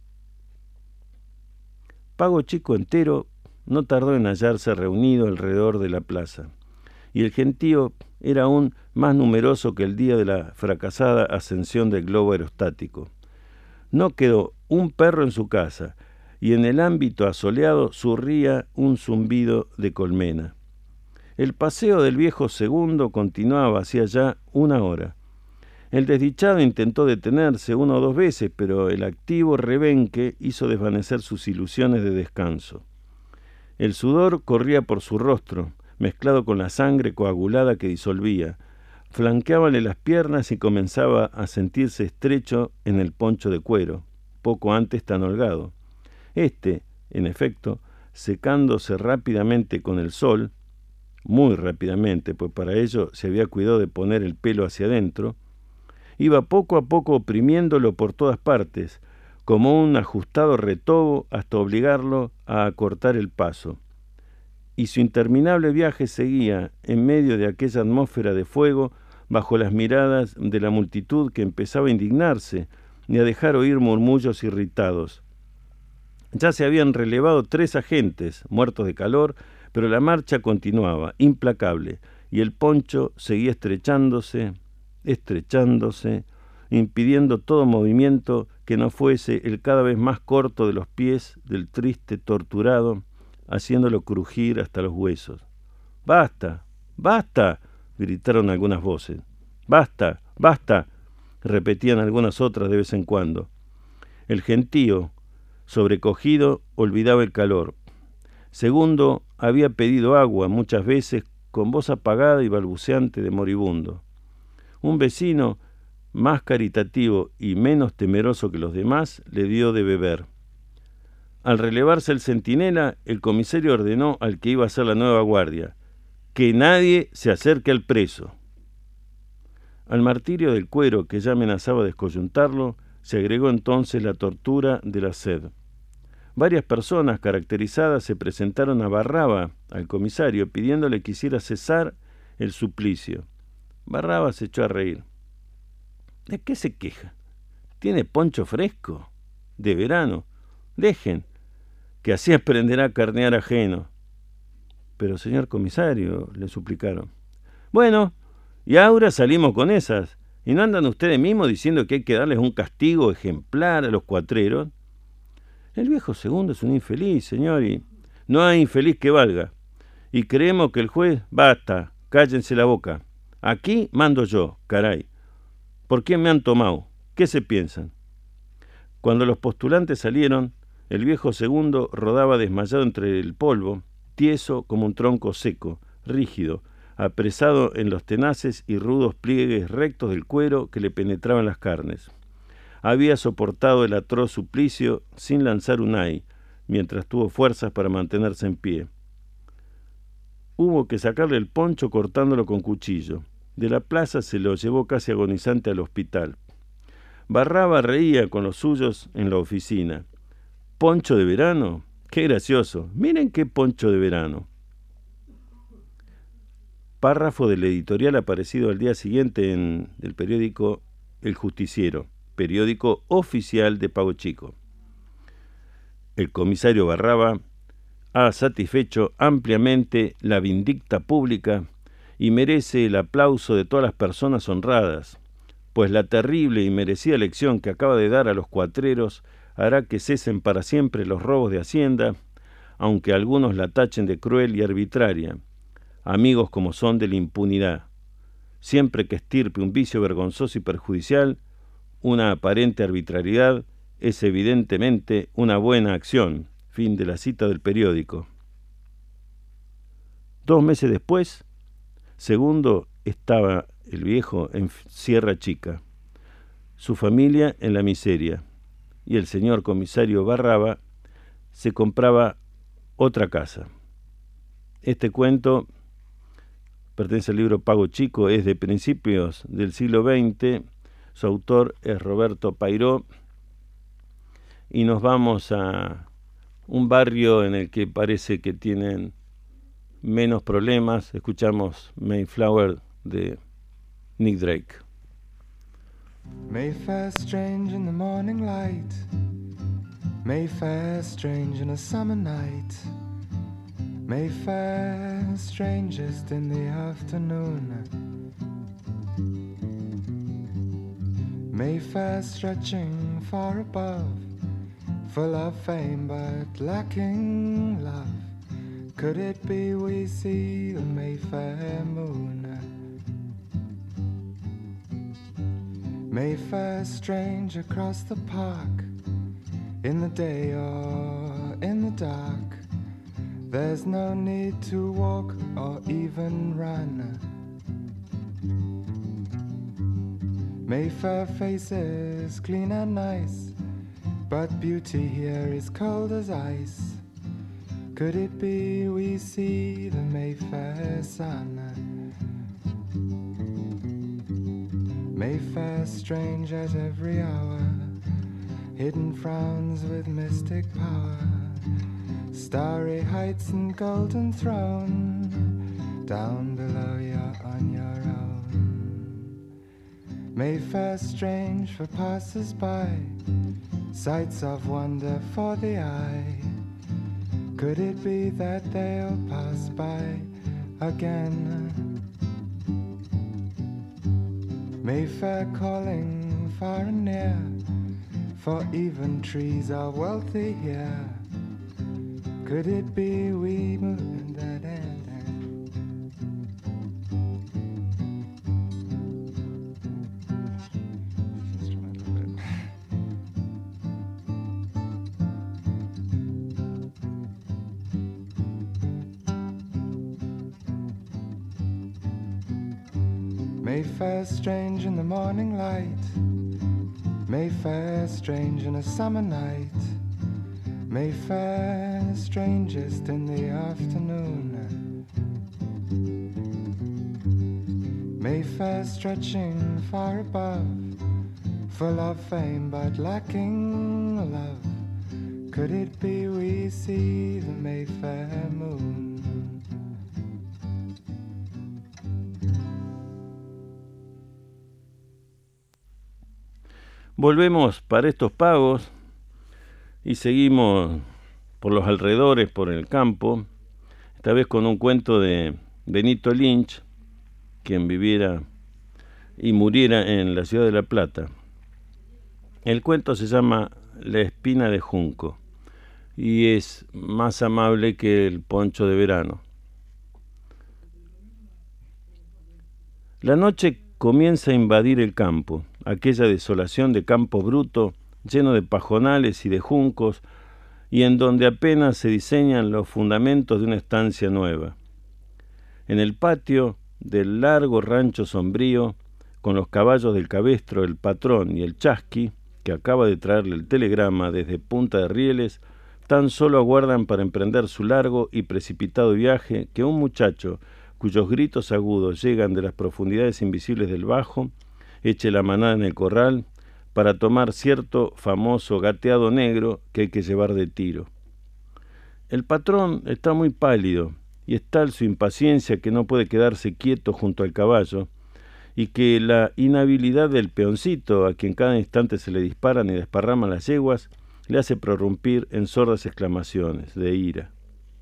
Pago Chico entero no tardó en hallarse reunido alrededor de la plaza, y el gentío era aún más numeroso que el día de la fracasada ascensión del globo aerostático. No quedó un perro en su casa, y en el ámbito asoleado zurría un zumbido de colmena. El paseo del viejo Segundo continuaba hacía ya una hora. El desdichado intentó detenerse una o dos veces, pero el activo rebenque hizo desvanecer sus ilusiones de descanso. El sudor corría por su rostro, mezclado con la sangre coagulada que disolvía. Flanqueábale las piernas y comenzaba a sentirse estrecho en el poncho de cuero, poco antes tan holgado. Este, en efecto, secándose rápidamente con el sol, muy rápidamente, pues para ello se había cuidado de poner el pelo hacia adentro, iba poco a poco oprimiéndolo por todas partes, como un ajustado retobo hasta obligarlo a acortar el paso. Y su interminable viaje seguía en medio de aquella atmósfera de fuego, bajo las miradas de la multitud que empezaba a indignarse y a dejar oír murmullos irritados. Ya se habían relevado tres agentes, muertos de calor, pero la marcha continuaba, implacable, y el poncho seguía estrechándose, estrechándose, impidiendo todo movimiento que no fuese el cada vez más corto de los pies del triste torturado, haciéndolo crujir hasta los huesos. «¡Basta! ¡Basta!», gritaron algunas voces. «¡Basta! ¡Basta!», repetían algunas otras de vez en cuando. El gentío, sobrecogido, olvidaba el calor. Segundo había pedido agua muchas veces con voz apagada y balbuceante de moribundo. Un vecino, más caritativo y menos temeroso que los demás, le dio de beber. Al relevarse el centinela, el comisario ordenó al que iba a ser la nueva guardia: «Que nadie se acerque al preso». Al martirio del cuero, que ya amenazaba descoyuntarlo, se agregó entonces la tortura de la sed. Varias personas caracterizadas se presentaron a Barraba, al comisario, pidiéndole que hiciera cesar el suplicio. Barraba se echó a reír. ¿De qué se queja? ¿Tiene poncho fresco? De verano. Dejen, que así aprenderá a carnear ajeno. Pero, señor comisario, le suplicaron. Bueno, y ahora salimos con esas. ¿Y no andan ustedes mismos diciendo que hay que darles un castigo ejemplar a los cuatreros? El viejo Segundo es un infeliz, señor, y no hay infeliz que valga. Y creemos que el juez... Basta, cállense la boca. Aquí mando yo, caray. ¿Por qué me han tomado? ¿Qué se piensan? Cuando los postulantes salieron, el viejo Segundo rodaba desmayado entre el polvo, tieso como un tronco seco, rígido, apresado en los tenaces y rudos pliegues rectos del cuero que le penetraban las carnes. había soportado el atroz suplicio sin lanzar un ay, mientras tuvo fuerzas para mantenerse en pie. Hubo que sacarle el poncho cortándolo con cuchillo. De la plaza se lo llevó casi agonizante al hospital. Barraba reía con los suyos en la oficina. ¿Poncho de verano? ¡Qué gracioso! Miren qué poncho de verano. Párrafo del editorial aparecido al día siguiente en el periódico El Justiciero, periódico oficial de Pago Chico. El comisario Barraba ha satisfecho ampliamente la vindicta pública y merece el aplauso de todas las personas honradas, pues la terrible y merecida lección que acaba de dar a los cuatreros hará que cesen para siempre los robos de Hacienda, aunque algunos la tachen de cruel y arbitraria, amigos como son de la impunidad. Siempre que estirpe un vicio vergonzoso y perjudicial, una aparente arbitrariedad es evidentemente una buena acción. Fin de la cita del periódico. Dos meses después, Segundo estaba el viejo en Sierra Chica, su familia en la miseria, y el señor comisario Barraba se compraba otra casa. Este cuento pertenece al libro Pago Chico, es de principios del siglo veinte, su autor es Roberto Pairó, y nos vamos a un barrio en el que parece que tienen menos problemas. Escuchamos Mayflower de Nick Drake. Mayfair strange in the morning light, Mayfair strange in a summer night, Mayfair strangest in the afternoon, Mayfair stretching far above, full of fame but lacking love. Could it be we see the Mayfair moon? Mayfair strange across the park, in the day or in the dark. There's no need to walk or even run. Mayfair faces clean and nice, but beauty here is cold as ice. Could it be we see the Mayfair sun? Mayfair strange at every hour, hidden frowns with mystic power, starry heights and golden throne, down below you're on your own. Mayfair strange for passers-by, sights of wonder for the eye. Could it be that they'll pass by again? Mayfair calling far and near, for even trees are wealthy here. Could it be we move that end? Mayfair strange in the morning light, Mayfair strange in a summer night, Mayfair strangest in the afternoon, Mayfair stretching far above, full of fame but lacking love. Could it be we see the Mayfair moon? Volvemos para estos pagos y seguimos por los alrededores, por el campo, esta vez con un cuento de Benito Lynch, quien viviera y muriera en la ciudad de La Plata. El cuento se llama La espina de junco y es más amable que el poncho de verano. La noche comienza a invadir el campo, aquella desolación de campo bruto, lleno de pajonales y de juncos, y en donde apenas se diseñan los fundamentos de una estancia nueva. En el patio del largo rancho sombrío, con los caballos del cabestro, el patrón y el chasqui, que acaba de traerle el telegrama desde Punta de Rieles, tan solo aguardan para emprender su largo y precipitado viaje que un muchacho, cuyos gritos agudos llegan de las profundidades invisibles del bajo, eche la manada en el corral para tomar cierto famoso gateado negro que hay que llevar de tiro. El patrón está muy pálido y es tal su impaciencia que no puede quedarse quieto junto al caballo, y que la inhabilidad del peoncito, a quien cada instante se le disparan y desparraman las yeguas, le hace prorrumpir en sordas exclamaciones de ira.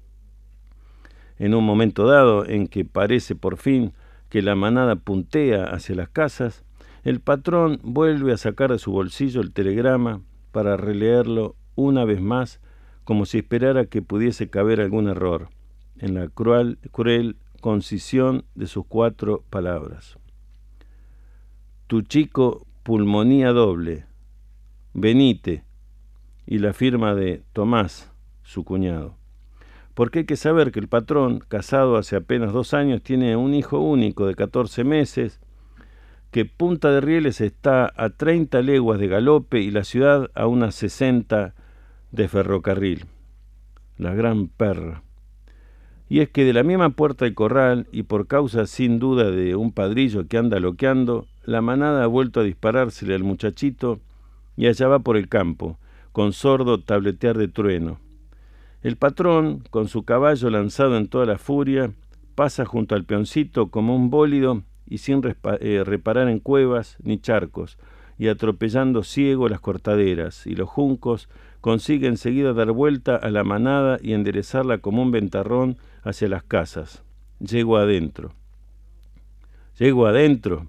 En un momento dado, en que parece por fin que la manada puntea hacia las casas, el patrón vuelve a sacar de su bolsillo el telegrama para releerlo una vez más, como si esperara que pudiese caber algún error en la cruel, cruel concisión de sus cuatro palabras. Tu chico pulmonía doble, venite, y la firma de Tomás, su cuñado. Porque hay que saber que el patrón, casado hace apenas dos años, tiene un hijo único de catorce meses, que Punta de Rieles está a treinta leguas de galope y la ciudad a unas sesenta de ferrocarril. La gran perra. Y es que de la misma puerta del corral, y por causa sin duda de un padrillo que anda loqueando, la manada ha vuelto a disparársele al muchachito y allá va por el campo, con sordo tabletear de trueno. El patrón, con su caballo lanzado en toda la furia, pasa junto al peoncito como un bólido y sin eh, reparar en cuevas ni charcos, y atropellando ciego las cortaderas y los juncos, consigue enseguida dar vuelta a la manada y enderezarla como un ventarrón hacia las casas. Llego adentro. Llego adentro.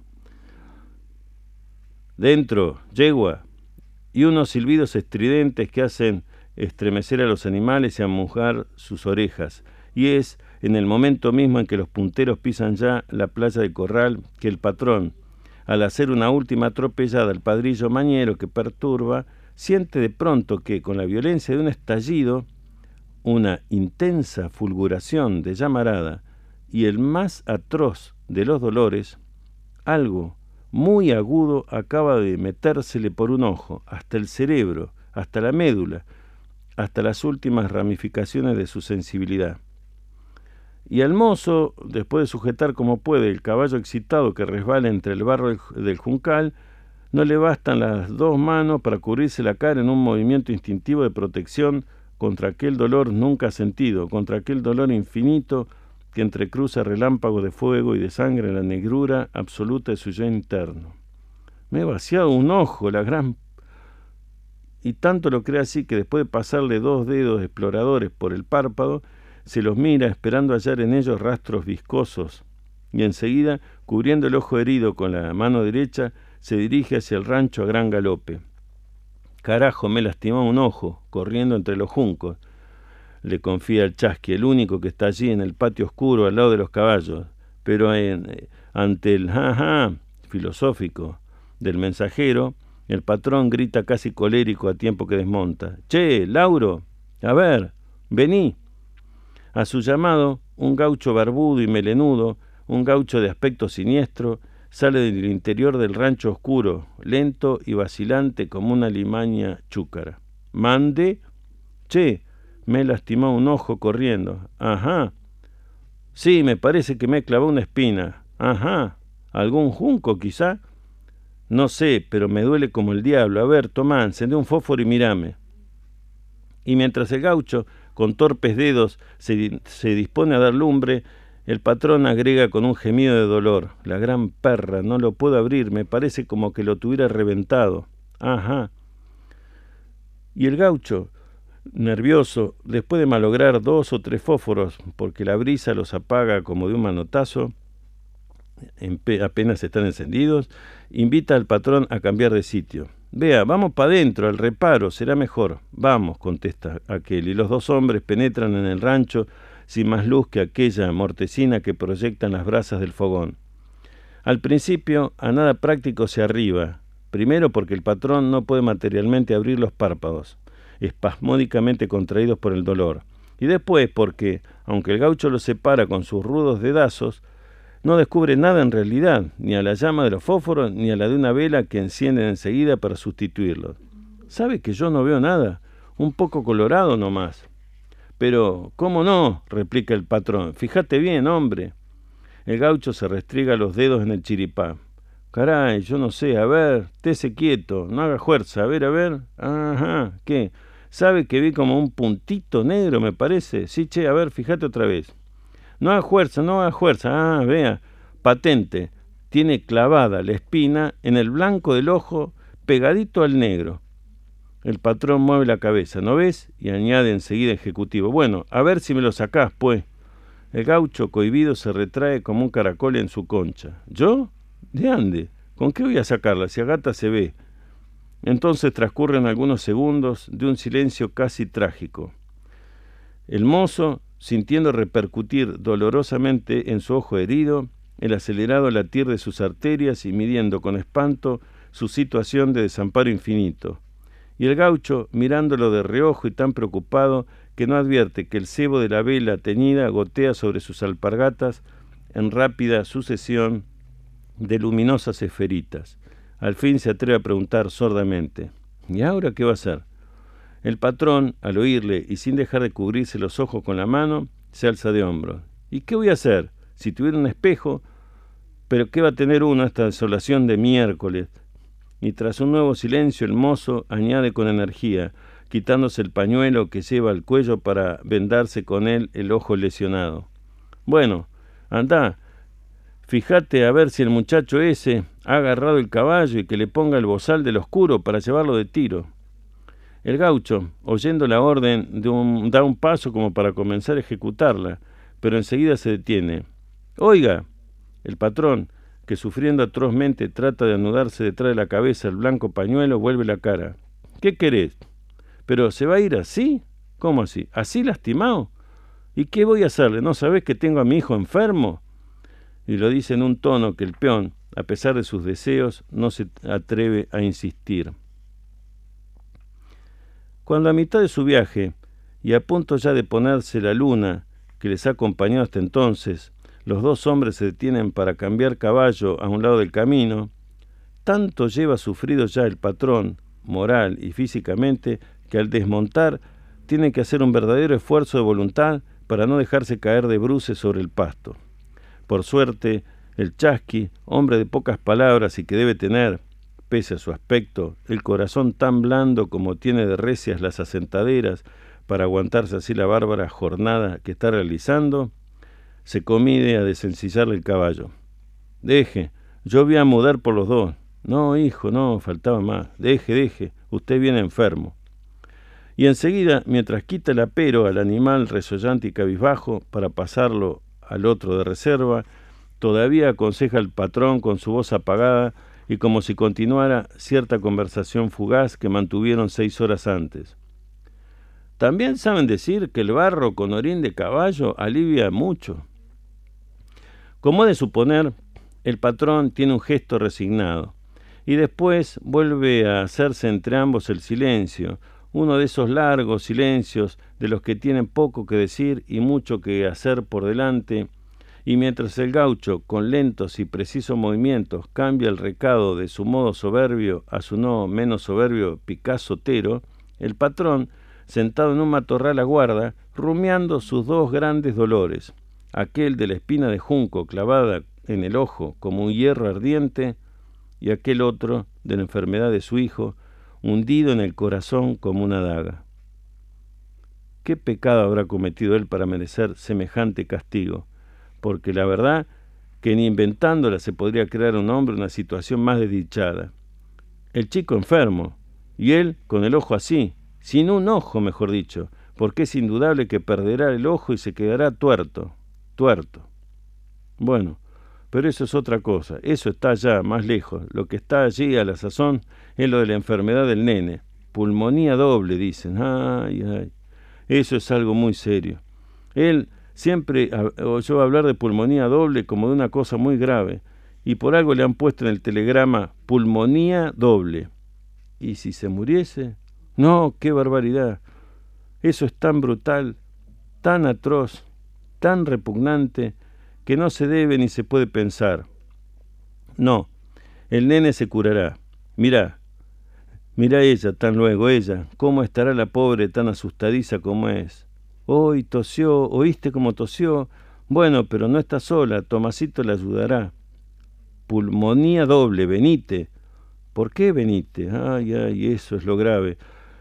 Dentro, yegua. Y unos silbidos estridentes que hacen estremecer a los animales y amujar sus orejas. Y es en el momento mismo en que los punteros pisan ya la playa del corral que el patrón, al hacer una última atropellada al padrillo mañero que perturba, siente de pronto que, con la violencia de un estallido, una intensa fulguración de llamarada y el más atroz de los dolores, algo muy agudo acaba de metérsele por un ojo, hasta el cerebro, hasta la médula, hasta las últimas ramificaciones de su sensibilidad. Y al mozo, después de sujetar como puede el caballo excitado que resbala entre el barro del, del juncal, no le bastan las dos manos para cubrirse la cara en un movimiento instintivo de protección contra aquel dolor nunca sentido, contra aquel dolor infinito que entrecruza relámpagos de fuego y de sangre en la negrura absoluta de su yo interno. Me he vaciado un ojo, la gran... Y tanto lo cree así que después de pasarle dos dedos exploradores por el párpado, se los mira esperando hallar en ellos rastros viscosos, y enseguida, cubriendo el ojo herido con la mano derecha, se dirige hacia el rancho a gran galope. Carajo, me lastimó un ojo, corriendo entre los juncos, le confía el chasqui, el único que está allí en el patio oscuro al lado de los caballos, pero en, ante el ja-ja filosófico del mensajero, el patrón grita casi colérico a tiempo que desmonta. «Che, Lauro, a ver, vení». A su llamado, un gaucho barbudo y melenudo, un gaucho de aspecto siniestro, sale del interior del rancho oscuro, lento y vacilante como una limaña chúcara. «Mande». «Che, me lastimó un ojo corriendo». «Ajá». «Sí, me parece que me clavó una espina». «Ajá». ¿Algún junco, quizá?» «No sé, pero me duele como el diablo. A ver, tomá, encendé un fósforo y mirame». Y mientras el gaucho, con torpes dedos, se, se dispone a dar lumbre, el patrón agrega con un gemido de dolor: «La gran perra, no lo puedo abrir, me parece como que lo tuviera reventado». «Ajá». Y el gaucho, nervioso, después de malograr dos o tres fósforos, porque la brisa los apaga como de un manotazo, apenas están encendidos, invita al patrón a cambiar de sitio. «Vea, vamos para adentro, al reparo, será mejor». «Vamos», contesta aquel, y los dos hombres penetran en el rancho sin más luz que aquella mortecina que proyectan las brasas del fogón. Al principio, a nada práctico se arriba, primero porque el patrón no puede materialmente abrir los párpados, espasmódicamente contraídos por el dolor, y después porque, aunque el gaucho los separa con sus rudos dedazos, No descubre nada en realidad, ni a la llama de los fósforos, ni a la de una vela que encienden enseguida para sustituirlos. ¿Sabe que yo no veo nada? Un poco colorado nomás. Pero, ¿cómo no?, replica el patrón. Fíjate bien, hombre. El gaucho se restriega los dedos en el chiripá. Caray, yo no sé, a ver, tese quieto, no haga fuerza, a ver, a ver. Ajá, ¿qué? ¿Sabe que vi como un puntito negro, me parece? Sí, che, a ver, fíjate otra vez. No haga fuerza, no haga fuerza. Ah, vea, patente. Tiene clavada la espina en el blanco del ojo, pegadito al negro. El patrón mueve la cabeza, ¿no ves? Y añade enseguida ejecutivo. Bueno, a ver si me lo sacás, pues. El gaucho cohibido se retrae como un caracol en su concha. ¿Yo? ¿De ande? ¿Con qué voy a sacarla si a gata se ve? Entonces transcurren algunos segundos de un silencio casi trágico. El mozo, sintiendo repercutir dolorosamente en su ojo herido el acelerado latir de sus arterias y midiendo con espanto su situación de desamparo infinito. Y el gaucho, mirándolo de reojo y tan preocupado que no advierte que el cebo de la vela teñida gotea sobre sus alpargatas en rápida sucesión de luminosas esferitas. Al fin se atreve a preguntar sordamente: ¿y ahora qué va a hacer? El patrón, al oírle y sin dejar de cubrirse los ojos con la mano, se alza de hombros. ¿Y qué voy a hacer? Si tuviera un espejo, ¿pero qué va a tener uno a esta desolación de miércoles? Y tras un nuevo silencio, el mozo añade con energía, quitándose el pañuelo que lleva al cuello para vendarse con él el ojo lesionado. Bueno, andá, fíjate a ver si el muchacho ese ha agarrado el caballo y que le ponga el bozal del oscuro para llevarlo de tiro. El gaucho, oyendo la orden, de un, da un paso como para comenzar a ejecutarla, pero enseguida se detiene. Oiga, el patrón, que sufriendo atrozmente trata de anudarse detrás de la cabeza el blanco pañuelo, vuelve la cara. ¿Qué querés? ¿Pero se va a ir así? ¿Cómo así? ¿Así lastimado? ¿Y qué voy a hacerle? ¿No sabés que tengo a mi hijo enfermo? Y lo dice en un tono que el peón, a pesar de sus deseos, no se atreve a insistir. Cuando a mitad de su viaje, y a punto ya de ponerse la luna que les ha acompañado hasta entonces, los dos hombres se detienen para cambiar caballo a un lado del camino, tanto lleva sufrido ya el patrón, moral y físicamente, que al desmontar tiene que hacer un verdadero esfuerzo de voluntad para no dejarse caer de bruces sobre el pasto. Por suerte, el chasqui, hombre de pocas palabras y que debe tener, pese a su aspecto, el corazón tan blando como tiene de recias las asentaderas para aguantarse así la bárbara jornada que está realizando, se comide a desencillarle el caballo. Deje, yo voy a mudar por los dos. No, hijo, no, faltaba más. Deje, deje, usted viene enfermo. Y enseguida, mientras quita el apero al animal resollante y cabizbajo para pasarlo al otro de reserva, todavía aconseja al patrón con su voz apagada y como si continuara cierta conversación fugaz que mantuvieron seis horas antes. También saben decir que el barro con orín de caballo alivia mucho. Como de suponer, el patrón tiene un gesto resignado, y después vuelve a hacerse entre ambos el silencio, uno de esos largos silencios de los que tienen poco que decir y mucho que hacer por delante, y mientras el gaucho, con lentos y precisos movimientos, cambia el recado de su modo soberbio a su no menos soberbio picazotero, el patrón, sentado en un matorral aguarda, rumiando sus dos grandes dolores, aquel de la espina de junco clavada en el ojo como un hierro ardiente, y aquel otro de la enfermedad de su hijo, hundido en el corazón como una daga. ¿Qué pecado habrá cometido él para merecer semejante castigo? Porque la verdad que ni inventándola se podría crear un hombre en una situación más desdichada. El chico enfermo, y él con el ojo así, sin un ojo, mejor dicho, porque es indudable que perderá el ojo y se quedará tuerto, tuerto. Bueno, pero eso es otra cosa, eso está allá, más lejos. Lo que está allí a la sazón es lo de la enfermedad del nene. Pulmonía doble, dicen. Ay, ay. Eso es algo muy serio. Él siempre oyó hablar de pulmonía doble como de una cosa muy grave, y por algo le han puesto en el telegrama pulmonía doble. ¿Y si se muriese? No, qué barbaridad. Eso es tan brutal, tan atroz, tan repugnante, que no se debe ni se puede pensar. No, el nene se curará. Mirá, mirá ella, tan luego ella, cómo estará la pobre tan asustadiza como es. Hoy tosió, ¿oíste cómo tosió? Bueno, pero no está sola, Tomasito la ayudará. Pulmonía doble, venite. ¿Por qué venite? Ay, ay, eso es lo grave.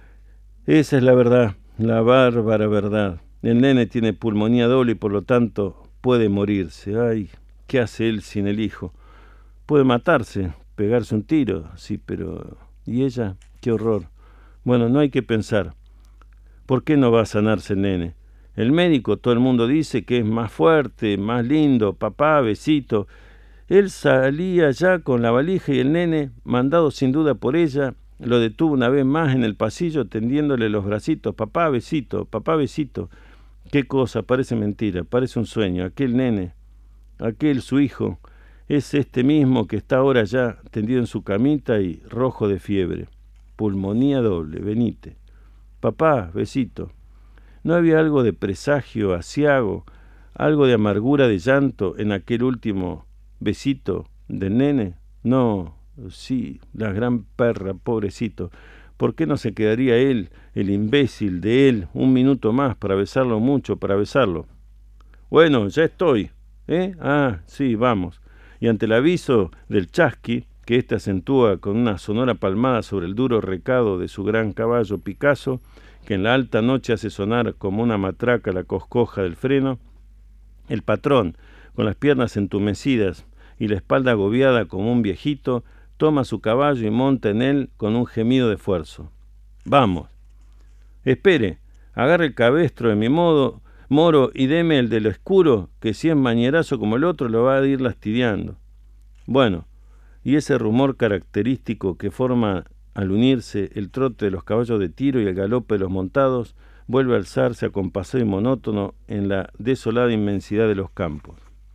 Esa es la verdad, la bárbara verdad. El nene tiene pulmonía doble y por lo tanto puede morirse. Ay, ¿qué hace él sin el hijo? Puede matarse, pegarse un tiro, sí, pero... ¿Y ella? ¡Qué horror! Bueno, no hay que pensar. ¿Por qué no va a sanarse el nene? El médico, todo el mundo dice que es más fuerte, más lindo, papá, besito. Él salía ya con la valija y el nene, mandado sin duda por ella, lo detuvo una vez más en el pasillo tendiéndole los bracitos. Papá, besito, papá, besito. Qué cosa, parece mentira, parece un sueño. Aquel nene, aquel su hijo, es este mismo que está ahora ya tendido en su camita y rojo de fiebre. Pulmonía doble, venite. Papá, besito. ¿No había algo de presagio aciago, algo de amargura de llanto en aquel último besito del nene? No, sí, la gran perra, pobrecito. ¿Por qué no se quedaría él, el imbécil de él, un minuto más para besarlo mucho, para besarlo? Bueno, ya estoy. ¿Eh? Ah, sí, vamos. Y ante el aviso del chasqui, que éste acentúa con una sonora palmada sobre el duro recado de su gran caballo Picasso, que en la alta noche hace sonar como una matraca la coscoja del freno, el patrón, con las piernas entumecidas y la espalda agobiada como un viejito, toma su caballo y monta en él con un gemido de esfuerzo. Vamos. Espere, agarre el cabestro de mi modo, moro y deme el de lo oscuro, que si es mañerazo como el otro lo va a ir lastidiando. Bueno, y ese rumor característico que forma al unirse el trote de los caballos de tiro y el galope de los montados, vuelve a alzarse acompasado y monótono en la desolada inmensidad de los campos.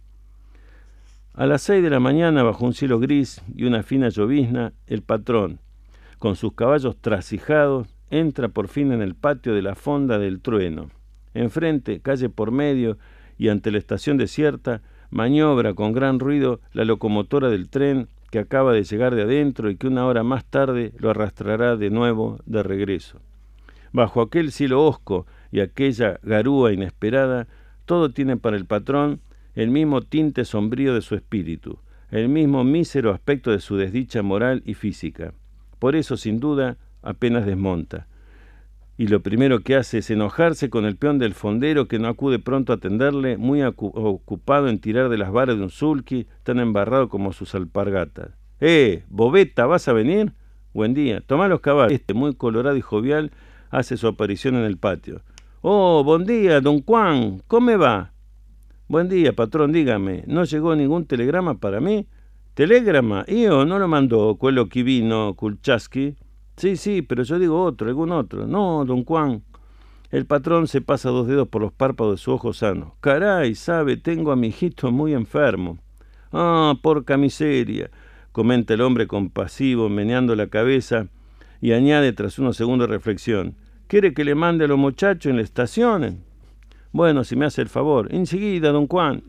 A las seis de la mañana, bajo un cielo gris y una fina llovizna, el patrón, con sus caballos trasijados, entra por fin en el patio de la Fonda del Trueno. Enfrente, calle por medio, y ante la estación desierta, maniobra con gran ruido la locomotora del tren que acaba de llegar de adentro y que una hora más tarde lo arrastrará de nuevo de regreso. Bajo aquel cielo hosco y aquella garúa inesperada, todo tiene para el patrón el mismo tinte sombrío de su espíritu, el mismo mísero aspecto de su desdicha moral y física. Por eso, sin duda, apenas desmonta. Y lo primero que hace es enojarse con el peón del fondero que no acude pronto a atenderle, muy ocupado en tirar de las varas de un sulky, tan embarrado como sus alpargatas. ¡Eh, bobeta, vas a venir! Buen día, tomá los caballos. Este, muy colorado y jovial, hace su aparición en el patio. ¡Oh, buen día, don Juan! ¿Cómo va? Buen día, patrón, dígame, ¿no llegó ningún telegrama para mí? ¿Telegrama? Io no lo mandó quello que vino, Kulchaski. Sí, sí, pero yo digo otro, algún otro. No, don Juan. El patrón se pasa dos dedos por los párpados de su ojo sano. Caray, sabe, tengo a mi hijito muy enfermo. Ah, porca miseria, comenta el hombre compasivo, meneando la cabeza, y añade tras unos segundos de reflexión. ¿Quiere que le mande a los muchachos en la estación? Bueno, si me hace el favor. Enseguida, don Juan.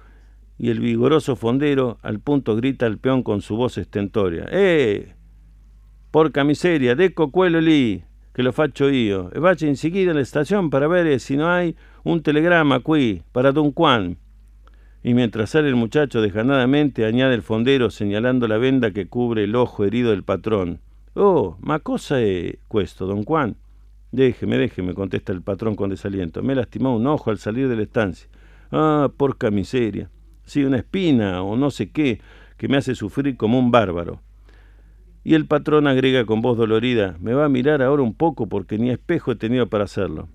Y el vigoroso fondero al punto grita al peón con su voz estentórea. ¡Eh! Porca miseria, deco quello lì, che lo faccio io. E vaya enseguida alla estación para ver si no hay un telegrama qui, para don Juan. Y mientras sale el muchacho desganadamente, añade el fondero señalando la venda que cubre el ojo herido del patrón. Oh, ma cosa è questo, don Juan? Déjeme, déjeme, contesta el patrón con desaliento. Me lastimó un ojo al salir de la estancia. Ah, porca miseria. Sí, una espina o no sé qué, que me hace sufrir como un bárbaro. Y el patrón agrega con voz dolorida, me va a mirar ahora un poco porque ni espejo he tenido para hacerlo.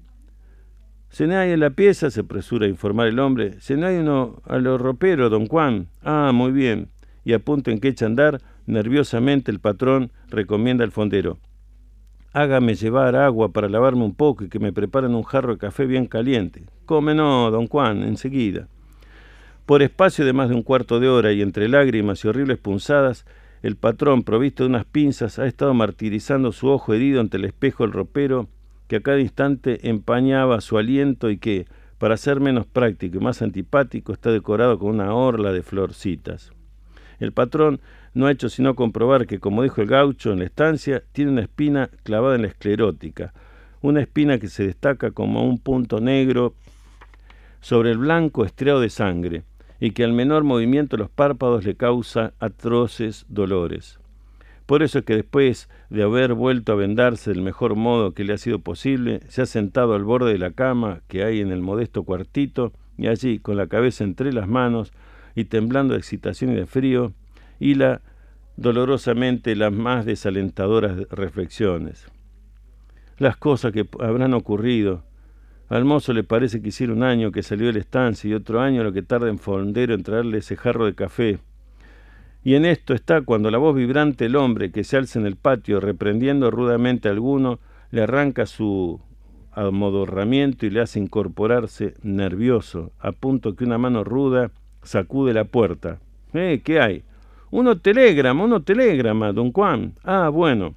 ¿Se no hay en la pieza? Se apresura a informar el hombre. ¿Se no hay uno a lo ropero, don Juan? Ah, muy bien. Y a punto en que echa a andar, nerviosamente el patrón recomienda al fondero. Hágame llevar agua para lavarme un poco y que me preparen un jarro de café bien caliente. Come no, don Juan, enseguida. Por espacio de más de un cuarto de hora y entre lágrimas y horribles punzadas, el patrón, provisto de unas pinzas, ha estado martirizando su ojo herido ante el espejo del ropero, que a cada instante empañaba su aliento y que, Para ser menos práctico y más antipático, está decorado con una orla de florcitas. El patrón no ha hecho sino comprobar que, como dijo el gaucho en la estancia, tiene una espina clavada en la esclerótica, una espina que se destaca como un punto negro sobre el blanco estriado de sangre, y que al menor movimiento de los párpados le causa atroces dolores. Por eso es que después de haber vuelto a vendarse del mejor modo que le ha sido posible, se ha sentado al borde de la cama que hay en el modesto cuartito, y allí, con la cabeza entre las manos y temblando de excitación y de frío, hila dolorosamente las más desalentadoras reflexiones. Las cosas que habrán ocurrido. Al mozo le parece que hiciera un año que salió de la estancia y otro año lo que tarda en Fondero en traerle ese jarro de café. Y en esto está cuando la voz vibrante del hombre que se alza en el patio reprendiendo rudamente a alguno le arranca su amodorramiento y le hace incorporarse nervioso, a punto que una mano ruda sacude la puerta. «Eh, ¿qué hay?» «Uno telegrama, uno telegrama, don Juan». «Ah, bueno».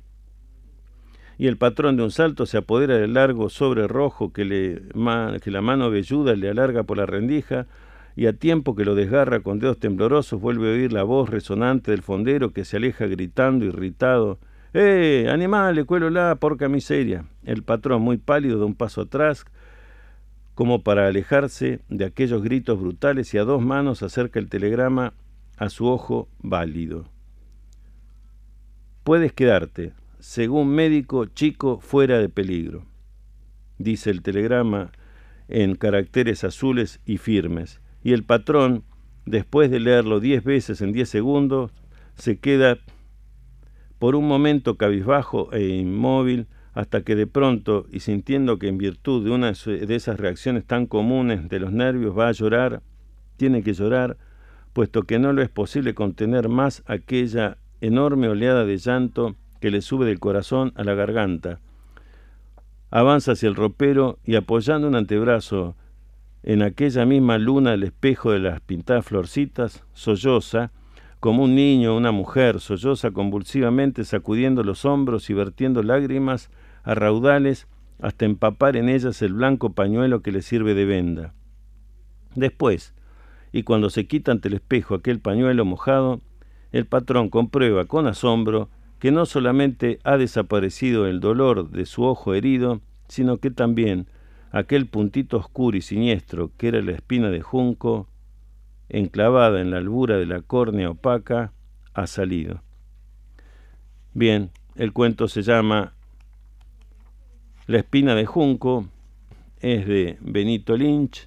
Y el patrón de un salto se apodera del largo sobre rojo que, le, ma, que la mano velluda le alarga por la rendija, y a tiempo que lo desgarra con dedos temblorosos vuelve a oír la voz resonante del fondero que se aleja gritando irritado: «¡Eh, animal, cuélolá, porca miseria!». El patrón, muy pálido, da un paso atrás como para alejarse de aquellos gritos brutales y a dos manos acerca el telegrama a su ojo válido. «Puedes quedarte. Según médico, chico, fuera de peligro», dice el telegrama en caracteres azules y firmes. Y el patrón, después de leerlo diez veces en diez segundos, se queda por un momento cabizbajo e inmóvil, hasta que de pronto, y sintiendo que en virtud de una de esas reacciones tan comunes de los nervios va a llorar, tiene que llorar, puesto que no lo es posible contener más aquella enorme oleada de llanto que le sube del corazón a la garganta. Avanza hacia el ropero y, apoyando un antebrazo en aquella misma luna del espejo de las pintadas florcitas, solloza, como un niño o una mujer, solloza convulsivamente, sacudiendo los hombros y vertiendo lágrimas a raudales hasta empapar en ellas el blanco pañuelo que le sirve de venda. Después, y cuando se quita ante el espejo aquel pañuelo mojado, el patrón comprueba con asombro que no solamente ha desaparecido el dolor de su ojo herido, sino que también aquel puntito oscuro y siniestro que era la espina de junco, enclavada en la albura de la córnea opaca, ha salido. Bien, el cuento se llama La espina de junco, es de Benito Lynch,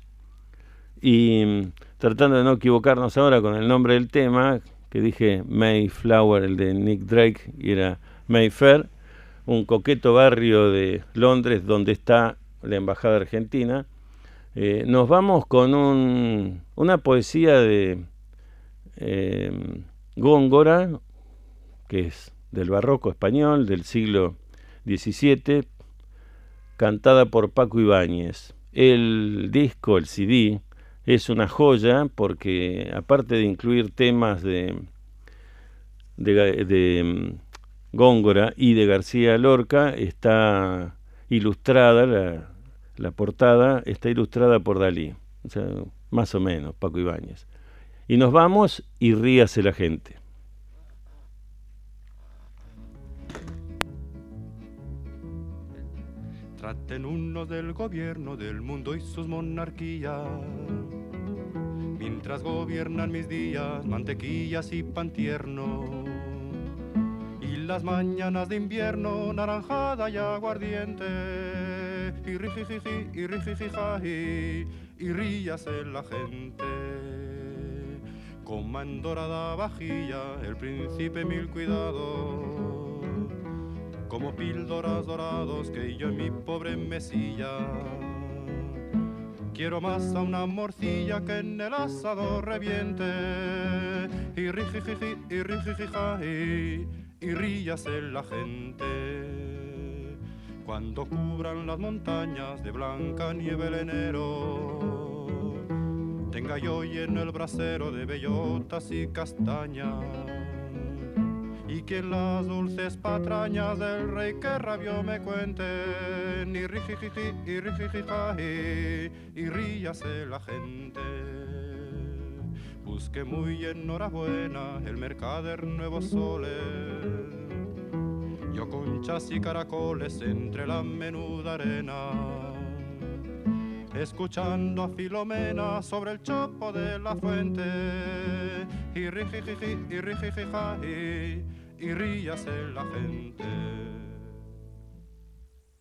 y tratando de no equivocarnos ahora con el nombre del tema, que dije Mayflower, el de Nick Drake, y era Mayfair, un coqueto barrio de Londres donde está la Embajada Argentina. Eh, nos vamos con un, una poesía de eh, Góngora, que es del barroco español, del siglo diecisiete, cantada por Paco Ibáñez. El disco, el C D, es una joya porque, aparte de incluir temas de, de, de Góngora y de García Lorca, está ilustrada, la, la portada está ilustrada por Dalí, o sea, más o menos, Paco Ibáñez. Y nos vamos y ríase la gente. Traten unos del gobierno del mundo y sus monarquías, mientras gobiernan mis días, mantequillas y pan tierno, y las mañanas de invierno, naranjada y aguardiente, y rijijiji, y rijijijaji, y ríase la gente. Coma en dorada vajilla el príncipe mil cuidados, como píldoras dorados que yo en mi pobre mesilla. Quiero más a una morcilla que en el asado reviente, y rijijiji, y rijijijaji, y ríase la gente. Cuando cubran las montañas de blanca nieve el enero, tenga yo y en el brasero de bellotas y castañas, y y quien las dulces patrañas del rey que rabió me cuenten, y rijijiji, y rijijijaji, y ríase la gente. Busque muy enhorabuena el mercader Nuevos Soles, yo conchas y caracoles entre la menuda arena, escuchando a Filomena sobre el chopo de la fuente, y rijijiji, y rijijijaji, y ríase la gente.